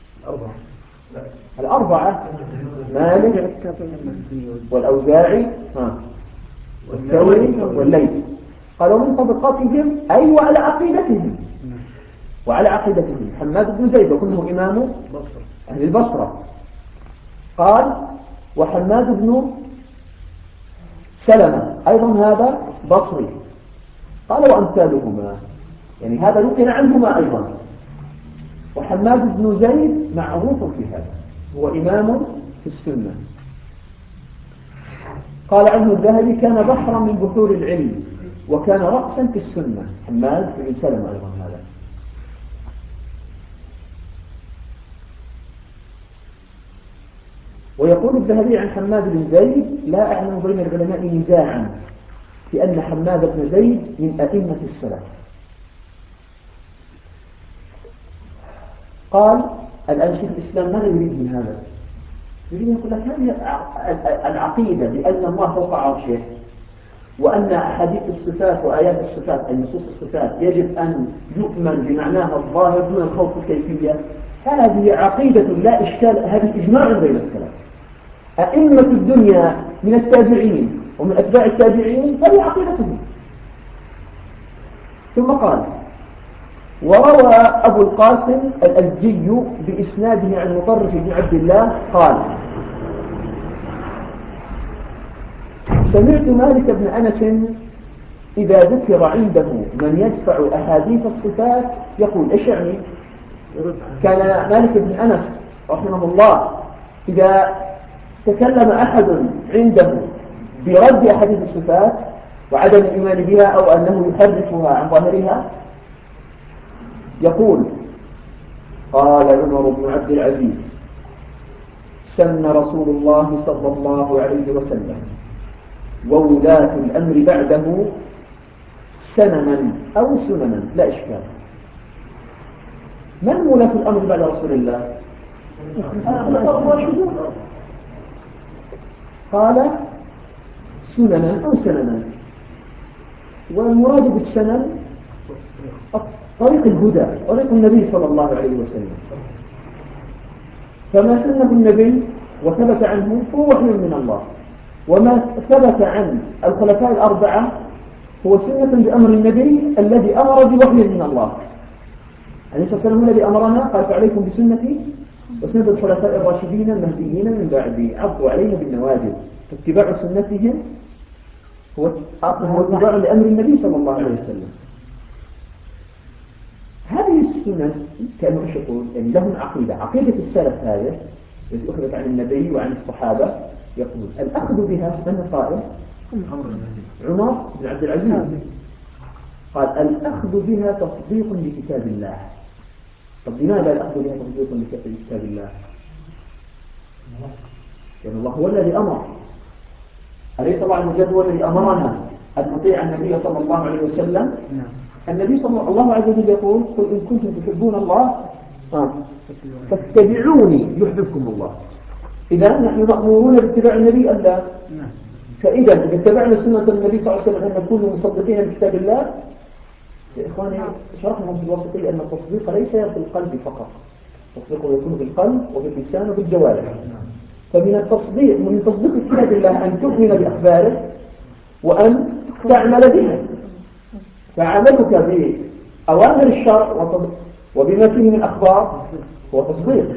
الأربعة مالك والأوزاعي والثوري والليث. قالوا من طبقتهم أي وعلى عقيدتهم وعلى عقيدتهم حماد بن زيد وكله إمام أهل البصرة. قال وحماد بن سلمة أيضا هذا بصري. قال وأمثالهما، يعني هذا نقل عنهما أيضا. وحماد بن زيد معروف في هذا، هو إمام في السنة. قال عنه الذهبي كان بحرا من بحور العلم وكان رأسا في السنة. حماد بن سلمة أيضا هذا. ويقول الذهبي عن حماد بن زيد لا أعلم بين العلماء نزاعا في أن حماد بن زيد من أئمة السلف. قال الآن شيخ الإسلام ماذا يريد من هذا؟ يريد يقول لك هذه العقيدة بأن الله فوق عرشه وأن أحاديث الصفات وآيات الصفات أي نصوص الصفات يجب أن يؤمن بمعناها الظاهر دون الخوف الكيفية، هذه عقيدة لا إشكال، هذه إجماع بين السلف. أئمة الدنيا من التابعين ومن أتباع التابعين هذه عقيدتهم. ثم قال وروى أبو القاسم الأزجي بإسناده عن مطرف بن عبد الله قال سمعت مالك بن أنس إذا ذكر عنده من يدفع أحاديث الصفات يقول إيش يعني؟ كان مالك بن أنس رحمه الله إذا تكلم أحد عنده برد أحاديث الصفات وعدم الإيمان بها أو أنه يحرفها عن ظاهرها يقول قال عمر بن عبد العزيز سن رسول الله صلى الله عليه وسلم وولاة الأمر بعده سننا أو سننا لا إشكال. من ولاة الأمر بعد رسول الله؟ قال سننا أو سننا، والمراد بالسنن طريق الهدى، طريق النبي صلى الله عليه وسلم. فما سنه النبي وثبت عنه هو وحي من الله، وما ثبت عن الخلفاء الأربعة هو سنة بأمر النبي الذي أمر بوحي من الله عليه الصلاة والسلام الذي أمرنا قال فعليكم بسنتي وسنة الخلفاء الراشدين المهديين من بعدي عضوا علينا بالنواجذ. فاتباع سنتهم هو اتباع لأمر النبي صلى الله عليه وسلم. هذه السنن كانوا يقول يعني لهم عقيدة السلف هذه التي أخذت عن النبي وعن الصحابة. يقول الأخذ بها من القائل عمر بن عبد العزيز قال الأخذ بها تصديق لكتاب الله. طب لماذا الأخذ بها تصديق لكتاب الله؟ لأن الله هو الذي أمر، أليس الله عز وجل هو الذي أمرنا أن نطيع النبي صلى الله عليه وسلم؟ النبي صلى الله عليه وسلم يقول قل إن كنتم تحبون الله فاتبعوني يحببكم الله. إذا نحن مأمورون باتباع النبي أم لا؟ فإذا اتبعنا سنة النبي صلى الله عليه وسلم أن نكون مصدقين بكتاب الله. يا إخواني شرحنا في الوسطية أن التصديق ليس في القلب فقط، التصديق يكون بالقلب وباللسان وبالجوارح. فمن التصديق من تصديق كتاب الله أن تؤمن بأخباره وأن تعمل بها. فعملك بأوامر الشرع وبما فيه من أخبار هو تصديق.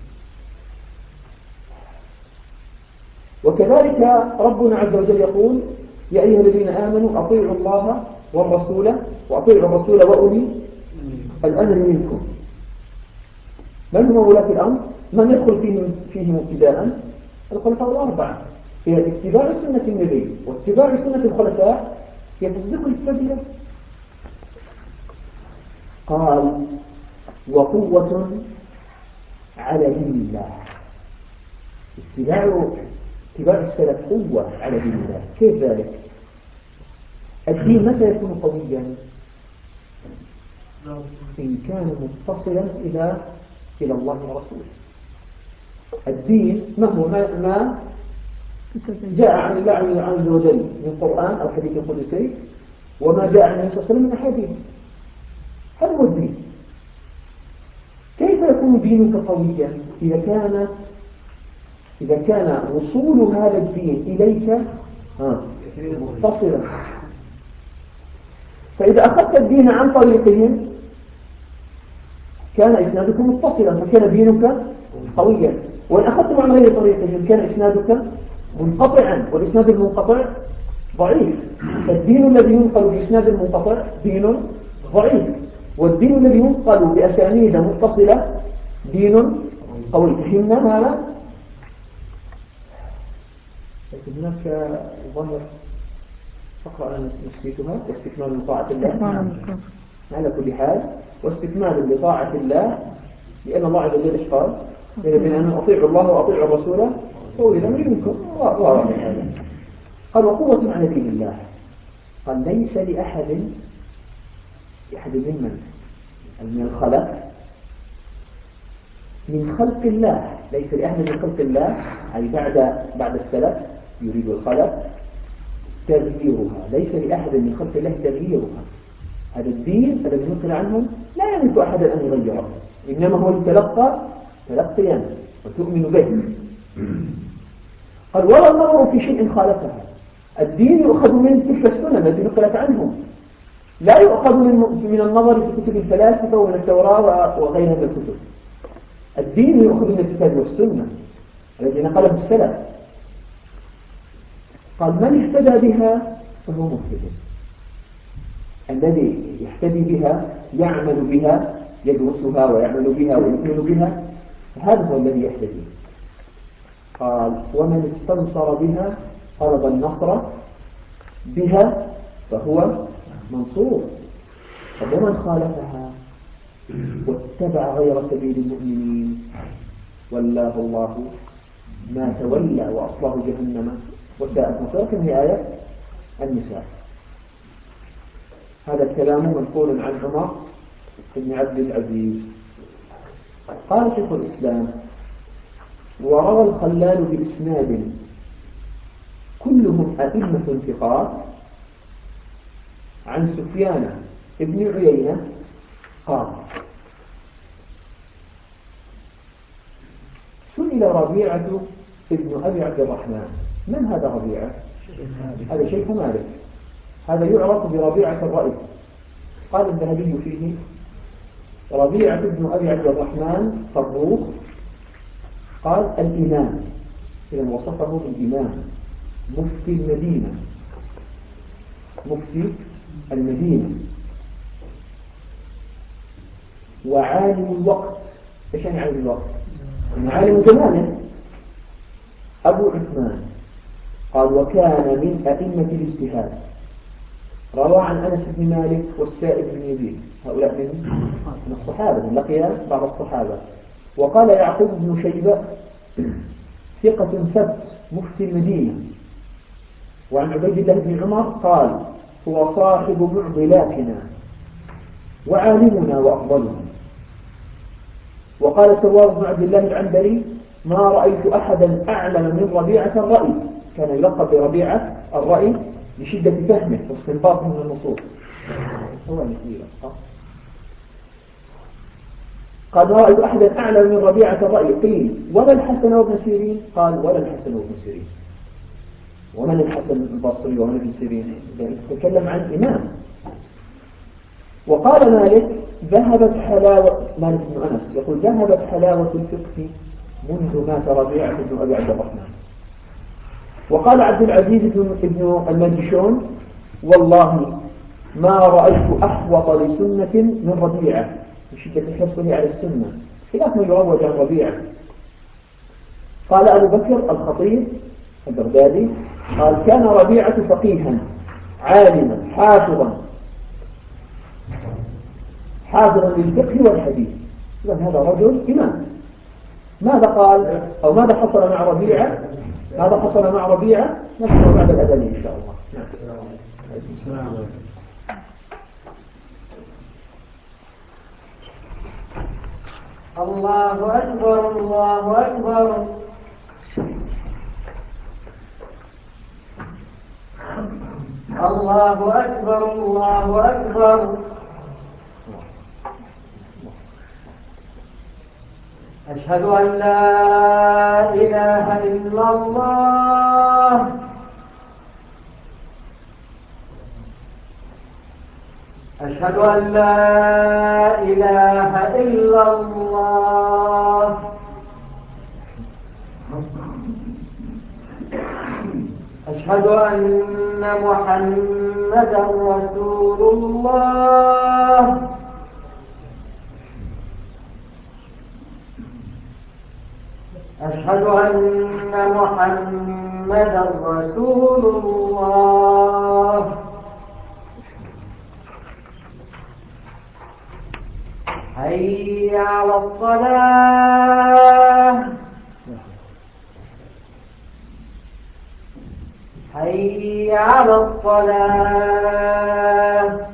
وكذلك ربنا عز وجل يقول يا أيها الذين آمنوا أطيعوا الله والرسول وأطيعوا الرسول وأولي الأمر منكم. من هم ولاة الأمر؟ من يدخل فيهم ابتداء؟ الخلفاء الأربعة. هي اتباع سنة النبي واتباع سنة الخلفاء هي تصديق الكتاب الله. قال وقوة على دين الله. اتباع السلف قوة على دين الله. كيف ذلك؟ الدين متى يكون قويا؟ إن كان متصلا إلى الله ورسوله. الدين ما هو ما جاء عن الله عز وجل من القرآن أو حديث القدسي وما جاء عن النبي صلى الله عليه وسلم من أحاديث. هذا هو الدين. كيف يكون دينك قويا؟ إذا كان وصول هذا الدين إليك متصلا. فإذا أخذت الدين عن طريقهم كان إسنادك متصلا فكان دينك قويا. وإن أخذت عن غير طريقهم كان إسنادك منقطعا والإسناد المنقطع ضعيف. فالدين الذي ينقل بإسناد المنقطع دين ضعيف، والدين الذي ينقل بأسانيد متصلة دين قوي. فهمنا هذا؟ لكن هناك ظاهر فقرة أنا نسيتها واستكمال لطاعة الله. على كل حال واستكمال لطاعة الله لأن الله عز وجل إيش قال؟ بأن أطيعوا الله وأطيعوا الرسول وأولي الأمر منكم. قال وقوة على دين الله. قال ليس لأحد من الخلق من خلق الله، ليس لأحد من خلق الله أي بعد السلف يريد الخلق تغييرها. ليس لأحد من خلق الله تغييرها. هذا الدين الذي نقل عنهم لا يملك أحد أن يغيره، إنما هو يتلقى تلقيا وتؤمن به. قال ولا النظر في شيء خالفها. الدين يؤخذ من تلك السنة التي نقلت عنهم، لا يؤخذ من النظر في كتب الفلاسفة ومن التوراة وغيرها من الكتب. الدين يؤخذ من الكتاب والسنة التي نقلها السلف. قال من اهتدى بها فهو مهتدي. الذي يهتدي بها يعمل بها يدرسها ويعمل بها ويؤمن بها هذا هو الذي يهتدي. قال ومن استنصر بها طلب النصر بها فهو منصور. ومن خالفها واتبع غير سبيل المؤمنين ولاه الله ما تولى وأصله جهنم وساءت مصيرا. كما هي آية النساء. هذا الكلام منقول عن عمر بن عبد العزيز. قال شيخ الإسلام وروى الخلال بإسناد كلهم أئمة ثقات عن سفيان ابن عيينة قال سئل ربيعة ابن أبي عبد الرحمن من هذا ربيعة؟ هذا شيخ مالك، هذا يعرف بربيعة الرأي. قال الذهبي فيه: ربيعة بن أبي عبد الرحمن فروخ، قال الإمام، إذا وصفه بالإمام، مفتي المدينة، مفتي المدينة، وعالم الوقت. إيش يعني عالم الوقت؟ يعني عالم زمانه. أبو عثمان قال: وكان من أئمة الاجتهاد، روى عن أنس بن مالك والسائب بن يزيد، هؤلاء من الصحابة، من لقي بعض الصحابة. وقال يعقوب بن شيبة: ثقة ثبت، مفتي المدينة. وعن عبيد الله بن عمر قال: هو صاحب معضلاتنا وعالمنا وأفضلنا. وقال سوار بن عبد الله العنبري: ما رأيت أحدا أعلم من ربيعة الرأي. كان يلقب بربيعة الرأي لشدة فهمه واستنباطه من النصوص. قال: ما رأيت أحدا أعلم من ربيعة الرأي. قيل: ولا الحسن وابن سيرين؟ قال: ولا الحسن وابن سيرين. ومن الحسن البصري ومن ابن سيرين؟ يتكلم عن إمام. وقال مالك: ذهبت حلاوة، مالك بن أنس يقول: ذهبت حلاوة الفقه منذ مات ربيعة بن أبي عبد الرحمن. وقال عبد العزيز بن المنشون: والله ما رأيت أحوط لسنة من ربيعة، بشدة حرصه على السنة، خلاف ما يروج عن ربيعة. قال أبو بكر الخطيب البغدادي: قال: كان ربيعة فقيها عالما حافظا للفقه والحديث. إذن هذا رجل إمام. ماذا قال أو ماذا حصل مع ربيعة؟ ماذا حصل مع ربيعة؟ نسمع بعد الأذان إن شاء الله. الله أكبر الله أكبر. الله أكبر الله أكبر. أشهد أن لا إله إلا الله. أشهد أن لا إله إلا الله. أشهد أن محمدا رسول الله. أشهد أن محمدا رسول الله. حي على الصلاة. حي على الصلاة.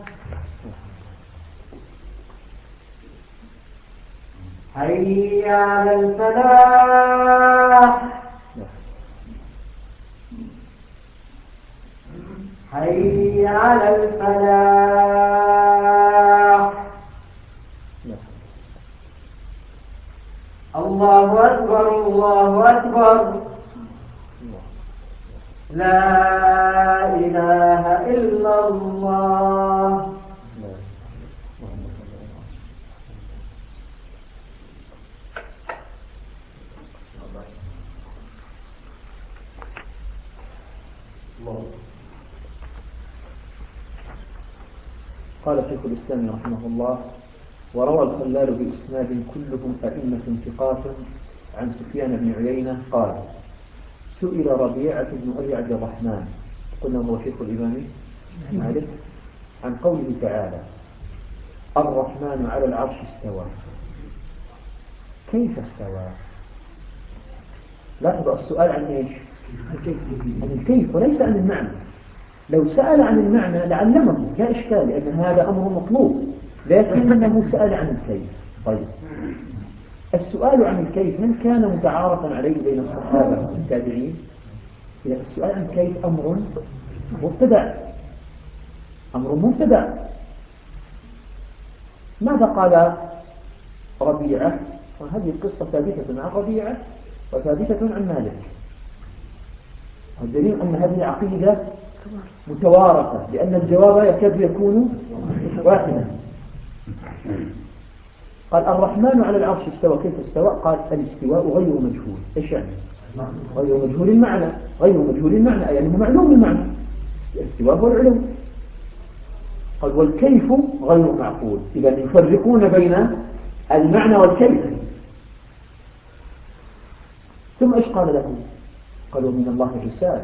حي على الفلاح. حي على الفلاح. الله أكبر الله أكبر. لا إله إلا الله. قال شيخ الإسلام رحمه الله: وروى الخلال بإسناد كلهم أئمة ثقات عن سفيان بن عيينة قال: سئل ربيعة بن أبي عبد الرحمن، قلنا هو شيخ الإمام مالك، عن قوله تعالى: الرحمن على العرش استوى. كيف استوى؟ لاحظوا السؤال عن ايش؟ عن الكيف وليس عن المعنى. لو سأل عن المعنى لعلمه، لا إشكال، لأن هذا أمر مطلوب، لكنه سأل عن الكيف. طيب، السؤال عن الكيف من كان متعارفا عليه بين الصحابة والتابعين؟ إذا السؤال عن الكيف أمر مبتدع، أمر مبتدع. ماذا قال ربيعة؟ وهذه القصة ثابتة عن ربيعة وثابتة عن مالك. والدليل أن هذه عقيدة متوارثة، لأن الجواب يكاد يكون واحدا. قال الرحمن على العرش استوى، كيف استوى؟ قال الاستواء غير مجهول. إيش يعني؟ غير مجهول المعنى، غير مجهول المعنى يعني هو معلوم المعنى، الاستواء هو العلو. قال والكيف غير معقول، إذا يفرقون بين المعنى والكيف. ثم إيش قال له؟ قالوا من الله الرسالة،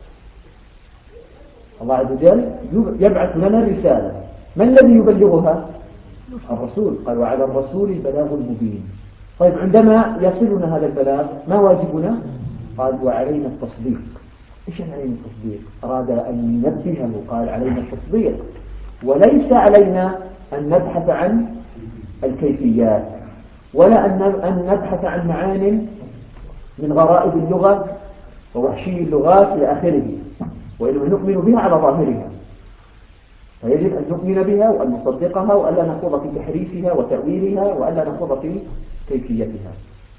الله عز وجل يبعث لنا الرسالة، ما الذي يبلغها؟ الرسول. قال وعلى الرسول البلاغ المبين. طيب عندما يصلنا هذا البلاغ ما واجبنا؟ قال وعلينا التصديق. إيش علينا التصديق؟ أراد أن ينبهه، قال علينا التصديق، وليس علينا أن نبحث عن الكيفيات ولا أن نبحث عن معان من غرائب اللغة ووحشي اللغات إلى آخره، وإنما نؤمن بها على ظاهرها، فيجب أن نؤمن بها وأن نصدقها وألا نخوض في تحريفها وتأويلها وألا نخوض في كيفيتها.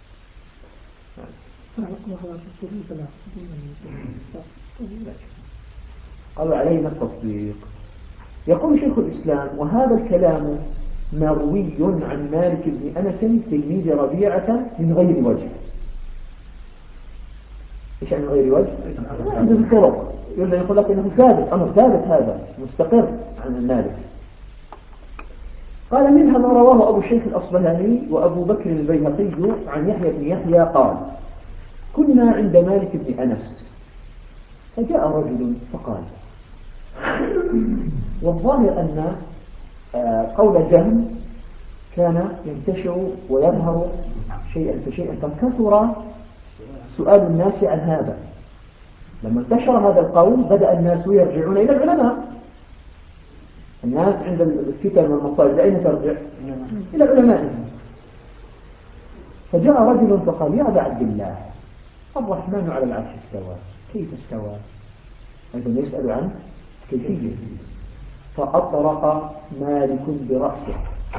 قالوا علينا التصديق. يقول شيخ الإسلام وهذا الكلام مروي عن مالك بن أنس تلميذ ربيعة من غير وجه. إيش عن غير وجه؟ عنده الطرق، يقول لك إنه ثابت، أمر ثابت هذا مستقر عن مالك. قال منها ما رواه أبو الشيخ الأصبهاني وأبو بكر البيهقي عن يحيى بن يحيى قال كنا عند مالك بن أنس فجاء رجل فقال والظاهر أن قول جهم كان ينتشر ويظهر شيئا فشيئا، فكثر سؤال الناس عن هذا. لما انتشر هذا القول بدأ الناس يرجعون إلى العلماء. الناس عند الفتن والمصائب أين ترجع؟ إلى علمائهم. فجاء رجل فقال يا أبا عبد الله الرحمن على العرش استوى، كيف استوى؟ أيضا يسأل عن كيفية. فأطرق مالك برأسه،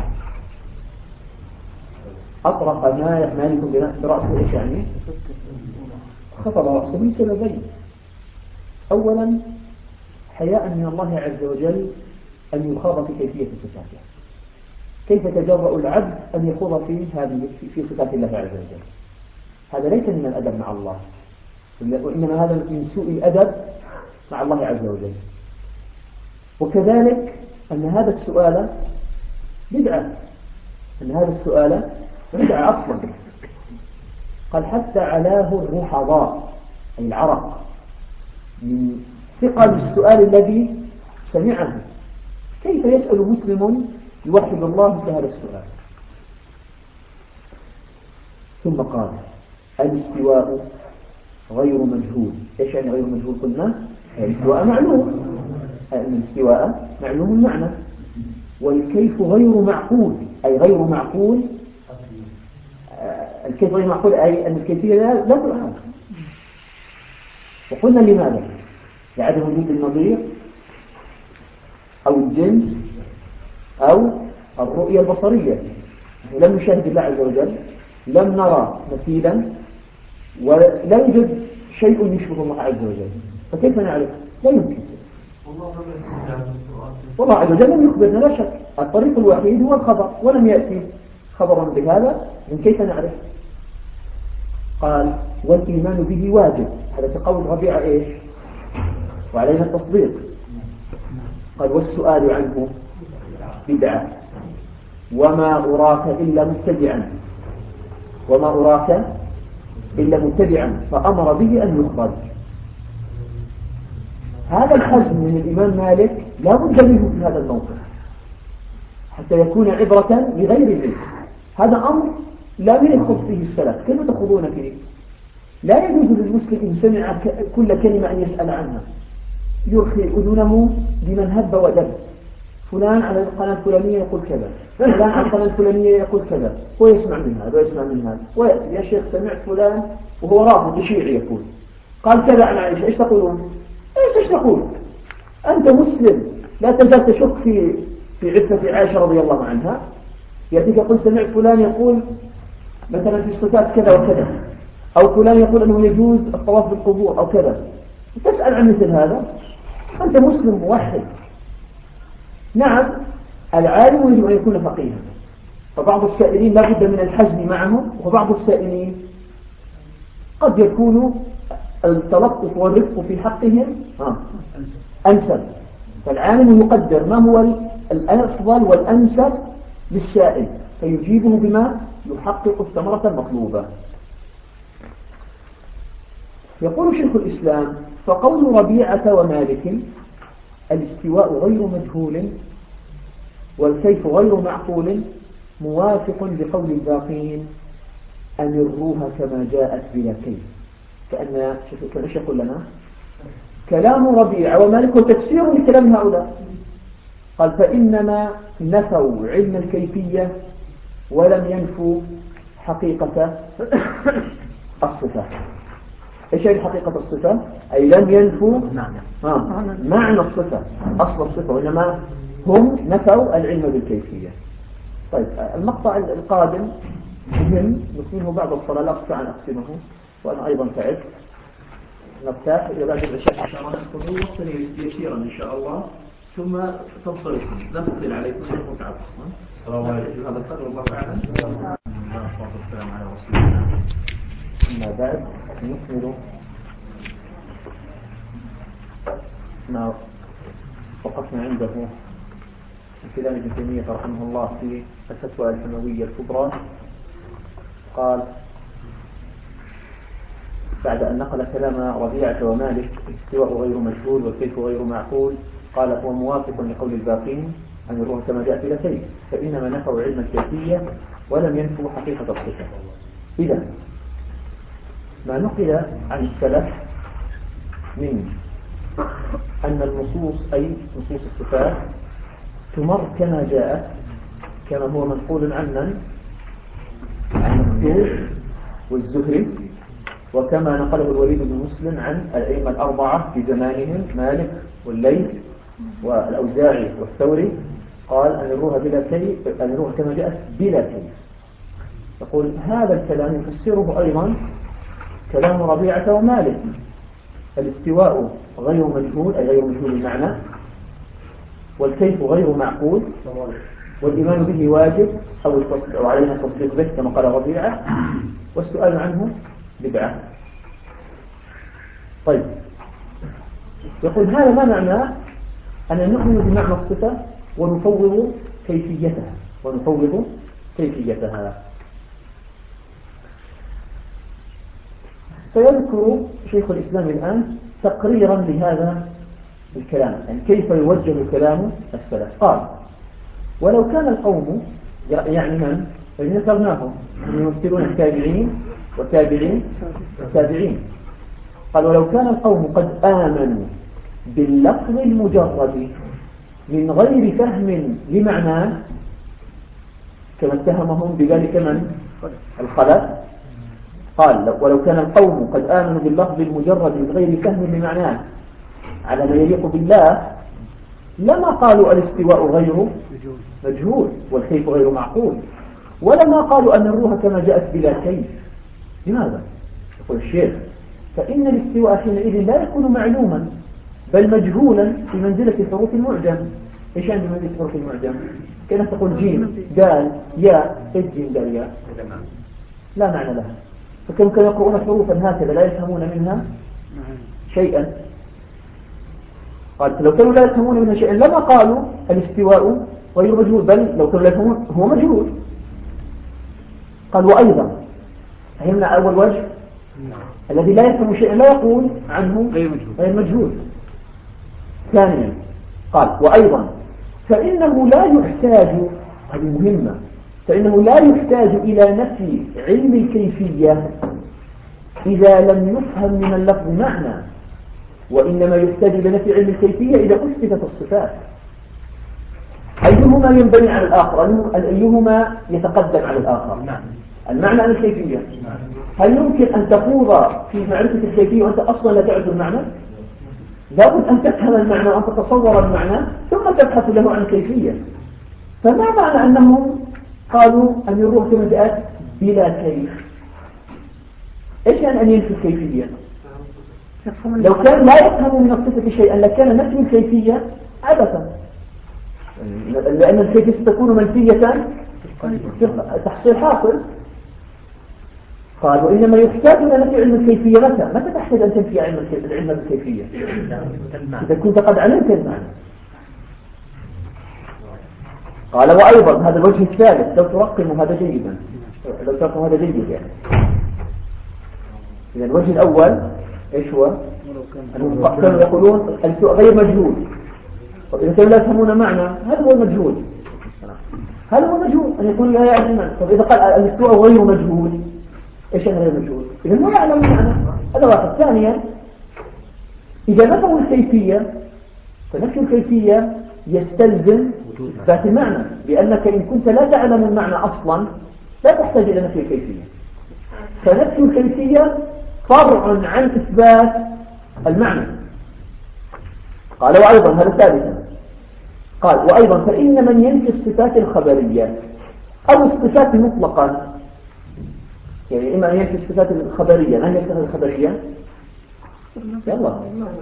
أطرق مالك برأسه. إيش يعني؟ خفض رأسه لسببين. أولا حياء من الله عز وجل أن يخاض في كيفية صفاته. كيف تجرأ العبد أن يخوض في صفات الله عز وجل؟ هذا ليس من الأدب مع الله، وإنما هذا من سوء الأدب مع الله عز وجل. وكذلك أن هذا السؤال بدعة، أصلا. قال حتى علاه الرحضاء أي العرق من ثقل السؤال الذي سمعه. كيف يسأل مسلم يوحد الله بهذا السؤال؟ ثم قال الاستواء غير مجهول. إيش يعني غير مجهول؟ قلنا الاستواء معلوم، الاستواء معلوم المعنى، والكيف غير معقول أي غير معقول. الكيف غير معقول أي أن الكيفية لا تفهم. وقلنا لماذا؟ لعدم وجود النظير أو الجنس أو الرؤية البصرية. لم نشاهد الله عز وجل، لم نرى مثيلا، ولا يوجد شيء يشبه الله عز وجل، فكيف نعرف؟ لا يمكن. والله عز وجل لم يخبرنا، لا شك. الطريق الوحيد هو الخبر، ولم يأتي خبرا بهذا، من كيف نعرف؟ قال والإيمان به واجب. هذا كقول ربيعة إيش؟ وعلينا التصديق. قال والسؤال عنه بدعة وما أراك إلا متبعا فأمر به أن يخرج. هذا الحزم من الإمام مالك لا بد منه في هذا الموقف حتى يكون عبرة لغيره. هذا أمر لا يخض فيه السلف. كيف تخوضون فيه؟ لا يجوز للمسلم إن سمع كل كلمة أن يسأل عنها، يرخي أذنه بمن هب ودب. فلان على القناة الفلانية يقول كذا، فلان على القناة الفلانية يقول كذا، هو يسمع من هذا ويسمع من هذا، ويأتي يا شيخ سمعت فلان وهو رافض شيعي يقول قال كذا عن عائشة، إيش تقولون؟ إيش تقول؟ أنت مسلم لا تزال تشك في عفة عائشة رضي الله عنها. يأتيك يقول سمعت فلان يقول مثلا في الصفات كذا وكذا، أو فلان يقول أنه يجوز الطواف بالقبور أو كذا، تسأل عن مثل هذا، أنت مسلم موحد. نعم العالم يجب أن يكون فقيها، فبعض السائلين لا بد من الحزم معهم، وبعض السائلين قد يكون التلطف والرفق في حقهم أنسب، فالعالم يقدر ما هو الأفضل والأنسب للسائل فيجيبه بما يحقق الثمرة المطلوبة. يقول شيخ الإسلام: فقول ربيعة ومالك الاستواء غير مجهول والكيف غير معقول موافق لقول الباقين أمروها كما جاءت بلا كيف. كأن ايش يقول لنا؟ كلام ربيعة ومالك وتفسير لكلام هؤلاء. قال: فإنما نفوا علم الكيفية ولم ينفوا حقيقة الصفة. ايش هي حقيقة الصفة؟ أي لم ينفوا معنى الصفة أصل الصفة، وإنما هم نفوا العلم بالكيفية. طيب المقطع القادم مهم نكمله بعد الصلاة، لا أستطيع أن أقسمه وأنا أيضا تعبت. نرتاح إلى بعد العشاء إن شاء الله، نأخذ وقتا يسيرا إن شاء الله ثم تنصرفون، لا تطيل عليكم لأنكم تعبتم. هذا القدر والله أعلم. والصلاة والسلام على رسول الله. أما بعد نكمل ما وقفنا عنده في كلام ابن تيمية رحمه الله في الفتوى الحموية الكبرى. قال بعد أن نقل كلام ربيعة ومالك الاستواء غير مجهول والكيف غير معقول، قال: هو موافق لقول الباقين أن يروه كما جاء بلا كيف، فإنما نفوا علم الكيفية ولم ينفوا حقيقة الصفة. إذا ما نقل عن السلف من أن النصوص أي نصوص الصفات تمر كما جاءت، كما هو منقول عن الدور والزهري، وكما نقله الوليد بن مسلم عن الأئمة الأربعة في زمانهم مالك والليث والأوزاعي والثوري، قال أن يروها بلا كيف، أن يروها كما جاءت بلا كيف. يقول هذا الكلام يفسره أيضا كلام ربيعة ومالك: الاستواء غير مجهول أي غير مجهول المعنى، والكيف غير معقول، والإيمان به واجب أو علينا التصديق به كما قال ربيعة، والسؤال عنه بدعة. طيب يقول هذا ما معناه أن نؤمن بمعنى الصفة ونفوض كيفيتها. فيذكر شيخ الإسلام الآن تقريرا لهذا الكلام، يعني كيف يوجه كلام السلف. قال: ولو كان القوم، يعني من ذكرناهم يمثلون التابعين والتابعين، قال: ولو كان القوم قد آمنوا باللفظ المجرد من غير فهم لمعناه، كما اتهمهم بذلك من الخلف. قال: ولو كان القوم قد آمنوا باللفظ المجرد من غير فهم لمعناه على ما يليق بالله، لما قالوا الاستواء غير مجهول والكيف غير معقول، ولما قالوا أن الروح كما جاءت بلا كيف. لماذا؟ يقول الشيخ: فإن الاستواء حينئذ لا يكون معلوما بل مجهولا في منزلة حروف المعجم. إيش عندي منزلة حروف المعجم؟ كأنك تقول جيم دال ياء، إيش جيم دال ياء؟ لا معنى لها. فكم كانوا يقرؤون حروفا هكذا لا يفهمون منها شيئا. قال: لو كانوا لا يفهمون منها شيئا لما قالوا الاستواء غير مجهول، بل لو كانوا لا يفهمون هو مجهول. قال: وأيضا فهمنا أول وجه الذي لا يفهم شيئا لا يقول عنه غير مجهول. ثانيا قال: وأيضا فإنه لا يحتاج، هذه مهمة، فإنه لا يحتاج إلى نفي علم الكيفية إذا لم يفهم من اللفظ معنى، وإنما يحتاج إلى نفي علم الكيفية إذا أثبتت الصفات. أيهما ينبني على الآخر؟ أيهما يتقدم على الآخر؟ المعنى عن الكيفية. هل يمكن أن تخوض في معرفة الكيفية وأنت أصلا لا تعرف المعنى؟ لابد أن تفهم المعنى وأن تتصور المعنى ثم تبحث له عن الكيفية. فما معنى أنهم قالوا أن الروح كما جاءت بلا كيف؟ إيش يعني أن ينفي الكيفية؟ لو كان لا يفهم من الصفة شيئا لكان نفي الكيفية عبثا، لأن الكيفية ستكون منفية تحصيل حاصل. قالوا إنما يحتاج إلى نفي علم الكيفية. متى تحتاج أن تنفي العلم بالكيفية؟ إذا كنت قد علمت المعنى. قال وأيضا هذا الوجه الثالث، لو ترقم هذا جيدا، لو ترقم هذا جيد يعني. إذا الوجه الأول إيش هو؟ كانوا يقولون السوء غير مجهول، وإذا كانوا لا يفهمون معنى هذا هو المجهول. هذا هو المجهول أن يكون لا يعلم المعنى. طب إذا قال السوء غير مجهول، إيش يعني غير مجهول؟ إذا ما يعلم المعنى. هذا واحد. ثانيا إذا نفوا الكيفية فنفي الكيفية يستلزم إثبات المعنى، لأنك إن كنت لا تعلم المعنى أصلا لا تحتاج إلى نفي الكيفية. فنفي الكيفية فرع عن إثبات المعنى. قال وأيضا هذا ثالثا، قال وأيضا فإن من ينفي الصفات الخبرية أو الصفات مطلقا، يعني إما أن ينفي الصفات الخبرية. ما هي الصفات الخبرية؟ يلا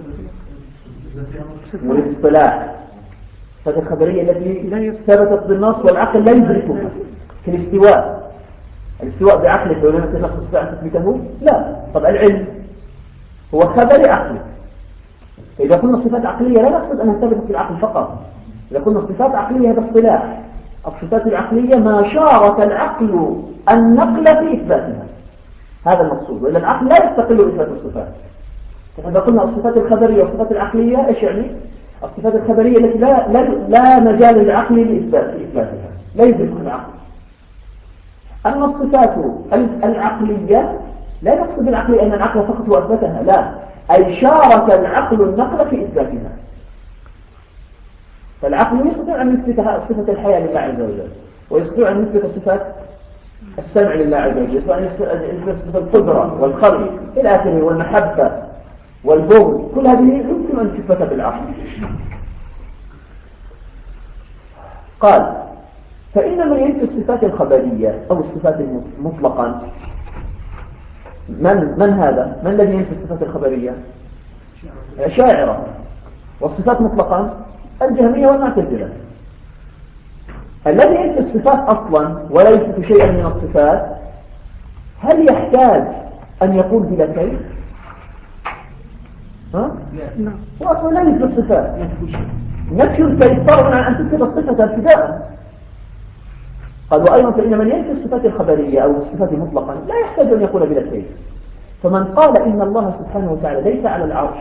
والاصطلاح. الصفات الخبرية التي ثبتت بالنص والعقل لا يدركها، كالاستواء. الاستواء بعقلك لو لم يكن النص يستطيع أن تثبته؟ لا. طب العلم هو خبر عقلك. إذا كنا صفات عقلية لا نقصد أنها ثبتت في العقل فقط. إذا كنا صفات عقلية هذا اصطلاح. الصفات العقلية ما شارك العقل النقل في إثباتها، هذا المقصود. وإلا العقل لا يستقل بإثبات الصفات. فإذا قلنا الصفات الخبرية والصفات العقلية إيش يعني؟ الصفات الخبرية التي لا مجال للعقل لإثباتها، لا يدركها العقل. أما الصفات العقلية لا يقصد بالعقل أن العقل فقط هو أثبتها، لا، أي شارك العقل النقل في إثباتها. فالعقل يستطيع أن يثبت صفة الحياة لله عز وجل، ويستطيع أن يثبت صفات السمع لله عز وجل، يستطيع أن يثبت صفة القدرة والخلق إلى آخره، والمحبة والبغض، كل هذه يمكن أن تثبت بالعقل. قال فإن من ينفي الصفات الخبرية أو الصفات مطلقا، من هذا؟ من الذي ينفي الصفات الخبرية؟ الأشاعرة. والصفات مطلقا الجهمية والمعتزلة. الذي ينفي الصفات أصلا ولا يثبت شيئا من الصفات هل يحتاج أن يقول بلا كيف؟ ها؟ هو أصلا لا يثبت الصفات. نفي الكيف فرع عن أن تثبت الصفة ابتداء. قال وأيضا فإن من ينفي الصفات الخبرية أو الصفات مطلقا لا يحتاج أن يقول بلا كيف. فمن قال إن الله سبحانه وتعالى ليس على العرش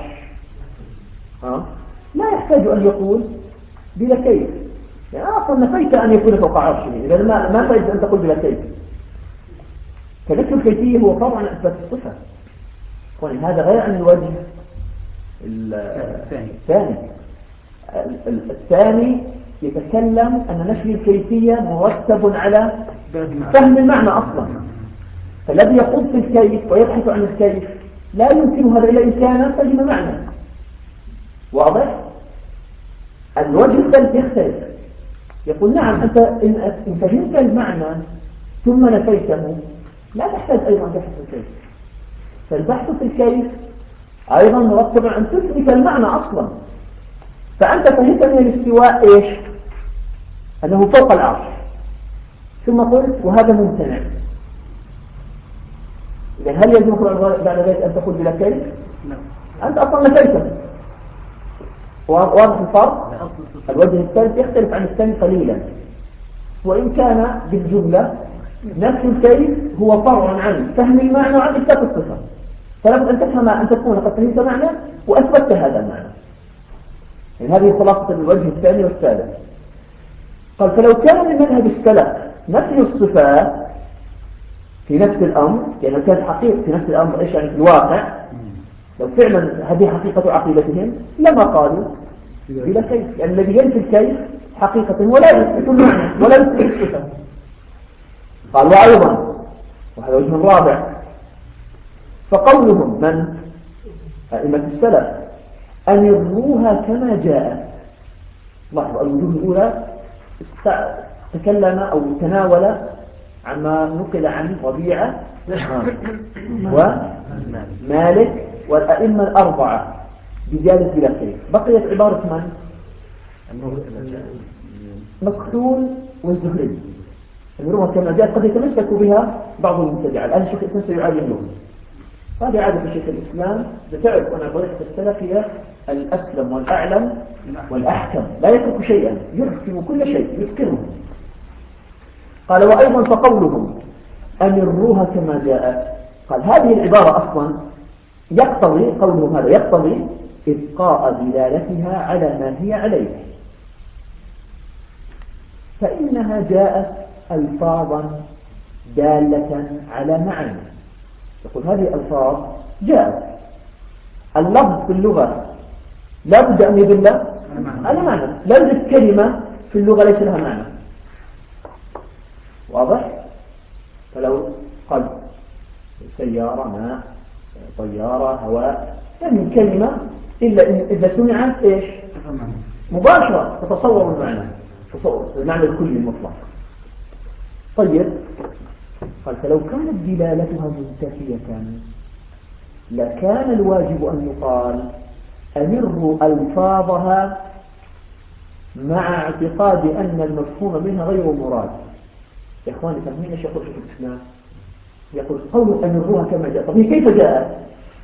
لا يحتاج أن يقول بلا كيف، يعني أصلا نفيت أن يكون فوق عرشه، إذا ما فائدة أن تقول بلا كيف. فذكر الكيفية هو فرع عن إثبات الصفة، هذا غير عن الوجه الثاني. الثاني يتكلم أن نفي الكيفية مرتب على فهم المعنى أصلا. فالذي يخوض في الكيف ويبحث عن الكيف لا يمكن هذا إلا إن كان فهم معنى. واضح؟ الوجه الثالث يختلف، يقول نعم أنت إن فهمت المعنى ثم نفيته لا تحتاج أيضا أن تبحث في الكيف. فالبحث في الكيف أيضا مرتب عن تثبت المعنى أصلا. فأنت فهمت من الاستواء إيش؟ أنه فوق العرش، ثم قلت وهذا ممتنع. إذن هل يجب بعد ذلك أن تقول بلا كيف؟ أنت أصلا نفيته. واضح الفرق؟ الوجه الثالث يختلف عن الثاني قليلا، وإن كان بالجملة نفس الكيف هو فرع عن فهم المعنى وعن إثبات الصفة. فلابد أن تفهم أن تكون قد فهمت معنى وأثبتت هذا المعنى. يعني هذه خلاصة الوجه الثاني والثالث. قال فلو كان من منهج السلف نفي الصفات في نفس الأمر، يعني لو كانت حقيقة في نفس الأمر إيش يعني في الواقع، لو فعلا هذه حقيقة عقيدتهم لما قالوا بلا كيف، يعني الذي ينفي الكيف حقيقة ولا يثبت المعنى ولا يثبت الصفة. قال وأيضا وهذا وجه رابع، فقولهم من أئمة السلف أن يروها كما جاءت. لاحظوا الوجوه الأولى تكلم أو تناول عما نقل عن ربيعة ومالك والأئمة الأربعة بزيادة بلا كيف. بقيت عبارة من؟ مكحول والزهري. المروءة كما جاءت قد يتمسك بها بعض المبتدعة. الآن الشيخ الإسلام سيعالجهم. هذه عادة شيخ الإسلام. بتعرف أن طريقة السلف هي الأسلم والأعلم والأحكم، لا يترك شيئا، يحكم كل شيء يتقنه. قال وأيضا فقولهم أمروها كما جاءت، قال هذه العبارة أصلا يقتضي، قولهم هذا يقتضي إبقاء دلالتها على ما هي عليه، فإنها جاءت ألفاظا دالة على معنى. يقول هذه الألفاظ جاءت، اللفظ في اللغة لا بد أن يدل على معنى، لا يوجد كلمة في اللغة ليس لها معنى. واضح؟ فلو قلب، سيارة، ماء، طيارة، هواء، يعني كلمة إلا إذا سمعت إيش؟ مباشرة تتصور المعنى، تصور المعنى الكلي المطلق. طيب، قال فلو كانت دلالتها منتفية لكان الواجب أن يقال أمر ألفاظها مع اعتقاد أن المفهوم منها غير مراد. يا إخواني فهمين ايش يقول شيخ الإسلام؟ يقول قول أمروها كما جاء. طب كيف جاءت؟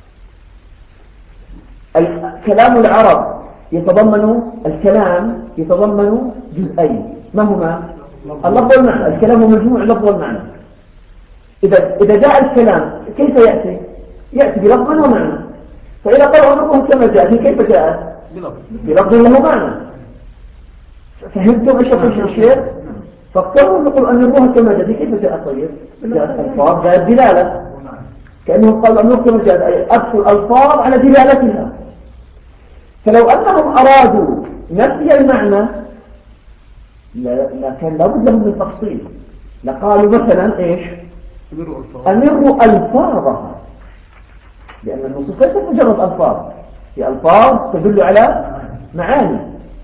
كلام العرب الكلام يتضمن جزئين، ما هما؟ اللفظ والمعنى. الكلام هو مجموع اللفظ والمعنى. إذا جاء الكلام كيف يأتي؟ يأتي بلفظ ومعنى. فإذا قالوا أمروها كما جاءت كيف جاءت؟ بلفظ له معنى. فهمتم ايش يقول الشيخ؟ فاقتروا نقول أمروها كما جاءت كيف جاءت؟ طيب جاءت ألفاظ جاءت دلالة، كأنهم قالوا أمروها كما جاءت أي أدخل الألفاظ على دلالتها. فلو أنهم أرادوا نفي المعنى كان لابد لهم من تفصيل، لقالوا مثلا إيش؟ أمروا ألفاظها، لأن النصوص ليست مجرد ألفاظ، هي ألفاظ تدل على معاني.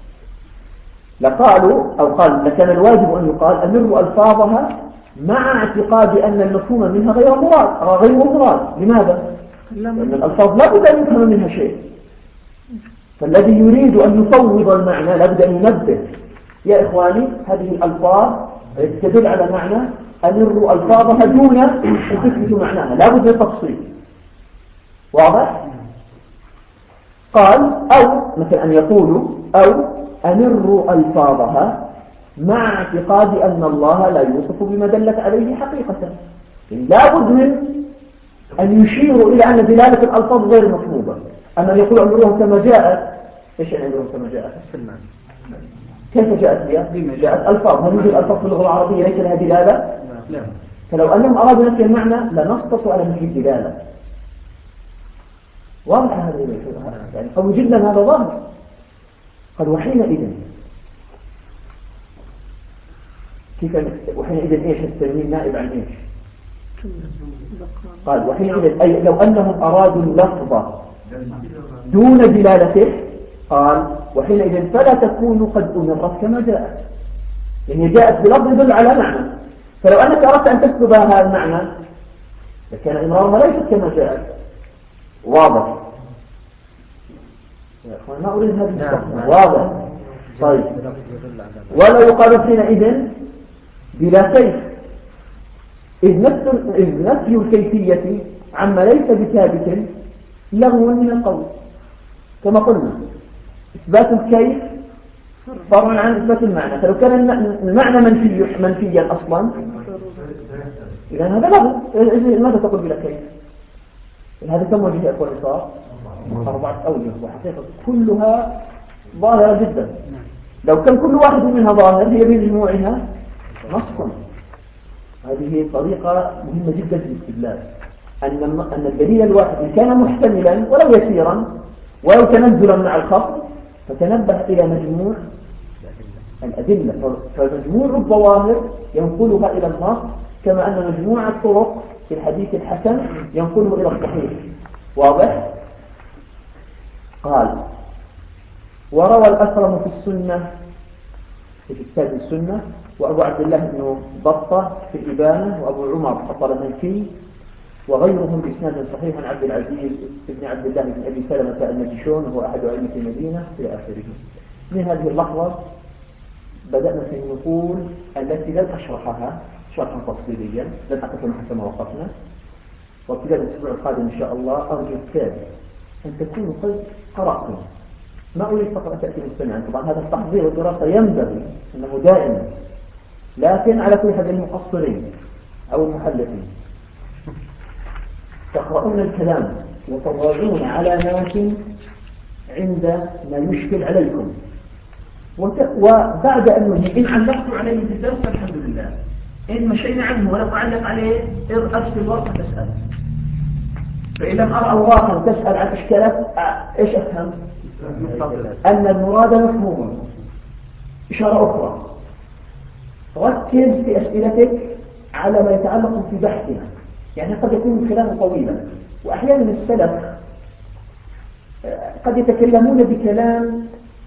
لقالوا أو قال لكان الواجب أن يقال أمروا ألفاظها مع اعتقاد أن المفهوم منها غير مراد. لماذا؟ لأن الألفاظ لا بد أن يفهم منها شيء، فالذي يريد أن يفوض المعنى لابد أن ينبه يا إخواني هذه الألفاظ تدل على معنى، أمروا ألفاظها دون أن تثبتوا معناها، لابد من تفصيل. واضح؟ قال أو مثل أن يقولوا أو أمروا ألفاظها مع اعتقاد أن الله لا يوصف بما دلت عليه حقيقة. لابد من أن يشيروا إلى أن دلالة الألفاظ غير مطلوبة. أما يقول أمروها كما جاءت، إيش يعني أمروها كما جاءت؟ كيف جاءت هي؟ جاءت ألفاظ. هل يوجد ألفاظ في اللغة العربية ليس لها دلالة؟ لا. فلو أنهم أرادوا نفي المعنى لنصصوا على نفي الدلالة. واضح هذا يعني أو جدا هذا ظاهر. قال وحينئذ كيف وحينئذ إيش التنوين نائب عن إيش؟ قال وحينئذ أي لو أنهم أرادوا اللفظ دون دلالته، قال وحينئذ فلا تكون قد أمرت كما جاءت، يعني جاءت بلفظ يدل على معنى. فلو أنك أردت أن تسلب هذا المعنى لكان إمرارها ليست كما جاءت. واضح يا أخوان؟ ما أريد هذه الصفحة. واضح؟ طيب ولا يقال حينئذ بلا كيف، إذ نفي الكيفية عما ليس بثابت لغو من القول. كما قلنا إثبات الكيف فرع عن إثبات المعنى، فلو كان المعنى منفيا أصلا إذن هذا لغو. ماذا تقول بلا كيف؟ هذا كم وجه أقوى الإصار؟ 4 أوجه، وحقيقة كلها ظاهرة جدا. لو كان كل واحد منها ظاهر هي بمجموعها نصا. هذه طريقة مهمة جدا في الاستدلال، أن الدليل الواحد إن كان محتملا ولو يسيرا ولو تنزلا مع الخصم فتنبه إلى مجموع الأدلة، فمجموع الظواهر ينقلها إلى النص كما أن مجموع الطرق في الحديث الحسن ينقله إلى الصحيح. واضح؟ قال وروى الأكرم في السنة في كتاب السنة، وأبو عبد الله بن بطة في الإبانة، وأبو عمر الطلمنكي وغيرهم بإسناد صحيح عن عبد العزيز بن عبد الله بن أبي سلمة النجشون وهو أحد أئمة المدينة إلى آخره. من هذه اللحظة بدأنا في النقول التي لن أشرحها شرحا تفصيليا، لن أقف حتى ما وقفنا، وابتداء الأسبوع القادم إن شاء الله أرجو التالي أن تكونوا قد قرأتم. ما أريد فقط تأتي مستمعا، طبعا هذا التحضير والدراسة ينبغي أنه دائما، لكن على كل حال المقصرين أو المحلفين تقرؤون الكلام وتضعون علامات عند ما يشكل عليكم، وبعد أن نجي إن علقت عليه في الدرس الحمد لله، إن مشينا عنه ولم أعلق عليه أرسل ورقة تسأل، فإن لم أرى أوراقا تسأل عن إشكالات إيش أفهم؟ أن المراد مفهوم. إشارة أخرى، ركز في أسئلتك على ما يتعلق في بحثنا، يعني قد يكون الكلام طويلا، وأحيانا السلف قد يتكلمون بكلام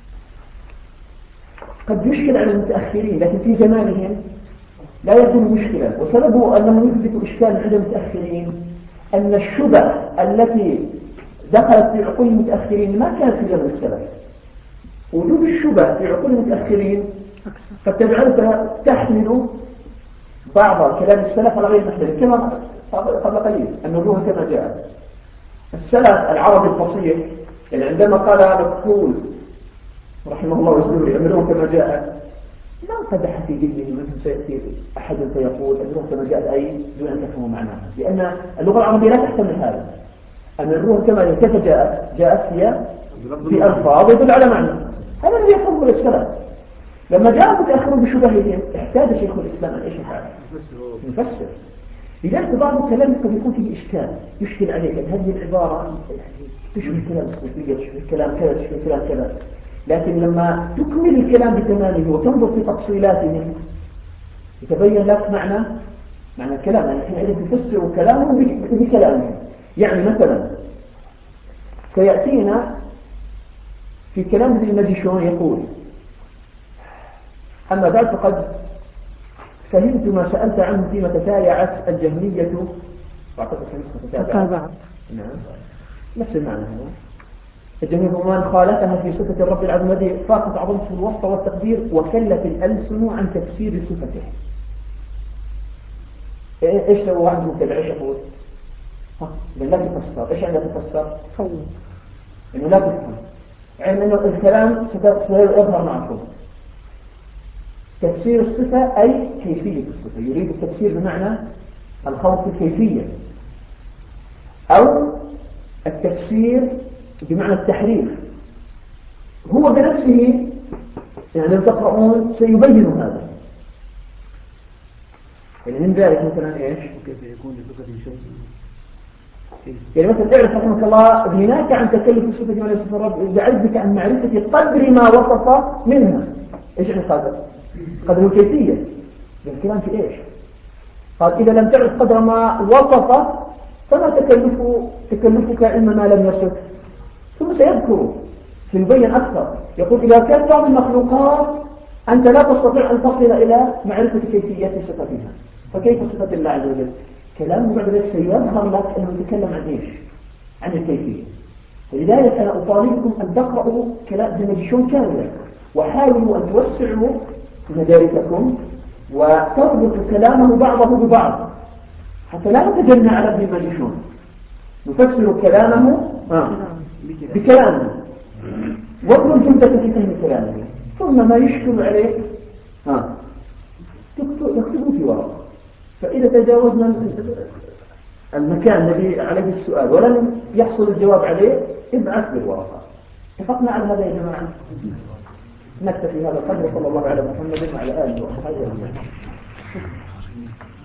قد يشكل على المتأخرين، لكن في زمانهم لا يكون مشكلا، وسببه أنهم يثبتوا إشكال عند المتأخرين أن الشبه التي دخلت في عقول المتأخرين ما كانت في زمن السلف. وجود الشبه في عقول المتأخرين قد تجعلها تحمل بعض كلام السلف على غير محمل، كما قبل قليل النبوة كما جاء. السلف العربي الفصيح يعني عندما قال مكحول رحمه الله الزهري أمره كما جاء، ما قدح في ذهنه من سيأتي أحد فيقول أمره كما جاء أي دون أن تفهموا معناها، لأن اللغة العربية لا تحتمل هذا. أمره كما كيف جاءت هي في ألفاظ يدل على معنى، هذا الذي يفهمه السلف. لما جاء المتأخرون بشبههم احتاج شيخ الإسلام أن إيش يفعل؟ نفسر. لذلك بعض الكلام قد يكون فيه إشكال يشكل عليك أن هذه العبارة تشبه كلام الصوفية، تشبه كلام كذا، تشبه كلام كذا، لكن لما تكمل الكلام بتمامه وتنظر في تفصيلاته يتبين لك معنى الكلام، يعني حينئذ تفسر كلامه بكلامه. يعني مثلا سيأتينا في كلام ابن المجشون يقول: أما بعد فقد فهمت ما سألت عنه فيما تتايعت الجهمية وأعتقد تتابع. نعم نفس المعنى هذا. الجهمية ومن خالفها في صفة الرب العظيم فاقت عظمته الوصف والتقدير وكلت الألسن عن تفسير صفته. إيش سووا عندهم كذا؟ إيش يقول؟ لا تفسر. إيش يعني تفسر؟ إنه لا تفهم، يعني إنه الكلام سيظهر معكم. تفسير الصفة أي كيفية الصفة، يريد التفسير بمعنى الخوف الكيفية، أو التفسير بمعنى التحريف. هو بنفسه يعني لو تقرؤون سيبين هذا. يعني من ذلك مثلا إيش؟ وكيف يكون لصفة شيء؟ يعني مثلا اعرف رحمك الله غناك عن تكلف الصفة ولا صفة الرب بعزك عن معرفة قدر ما وصف منها. إيش يعني قدر الكيفية؟ الكلام في إيش؟ قال إذا لم تعرف قدر ما وصف فما تكلفك علم ما لم يصف. ثم سيذكر سيبين أكثر، يقول إذا كان بعض المخلوقات أنت لا تستطيع أن تصل إلى معرفة كيفية صفتها، فكيف صفة الله عز وجل؟ كلام بعد ذلك سيظهر لك أنه يتكلم عن إيش؟ عن الكيفية. فلذلك أنا أطالبكم أن تقرأوا كلام ابن المجشون كاملا، وحاولوا أن توسعوا مدارككم وتربطوا كلامه بعضه ببعض حتى لا نتجنى على ابن المجشون. نفسر كلامه بكلامه وابن الجمدة في فهم كلامه، ثم ما يشكل عليه تكتبوا في ورقة. فإذا تجاوزنا المكان الذي عليه السؤال ولم يحصل الجواب عليه ابعث بالورقة. اتفقنا على هذا يا جماعة؟ نكتفي هذا القدر. صلى الله على محمد وعلى آله وصحبه أجمعين.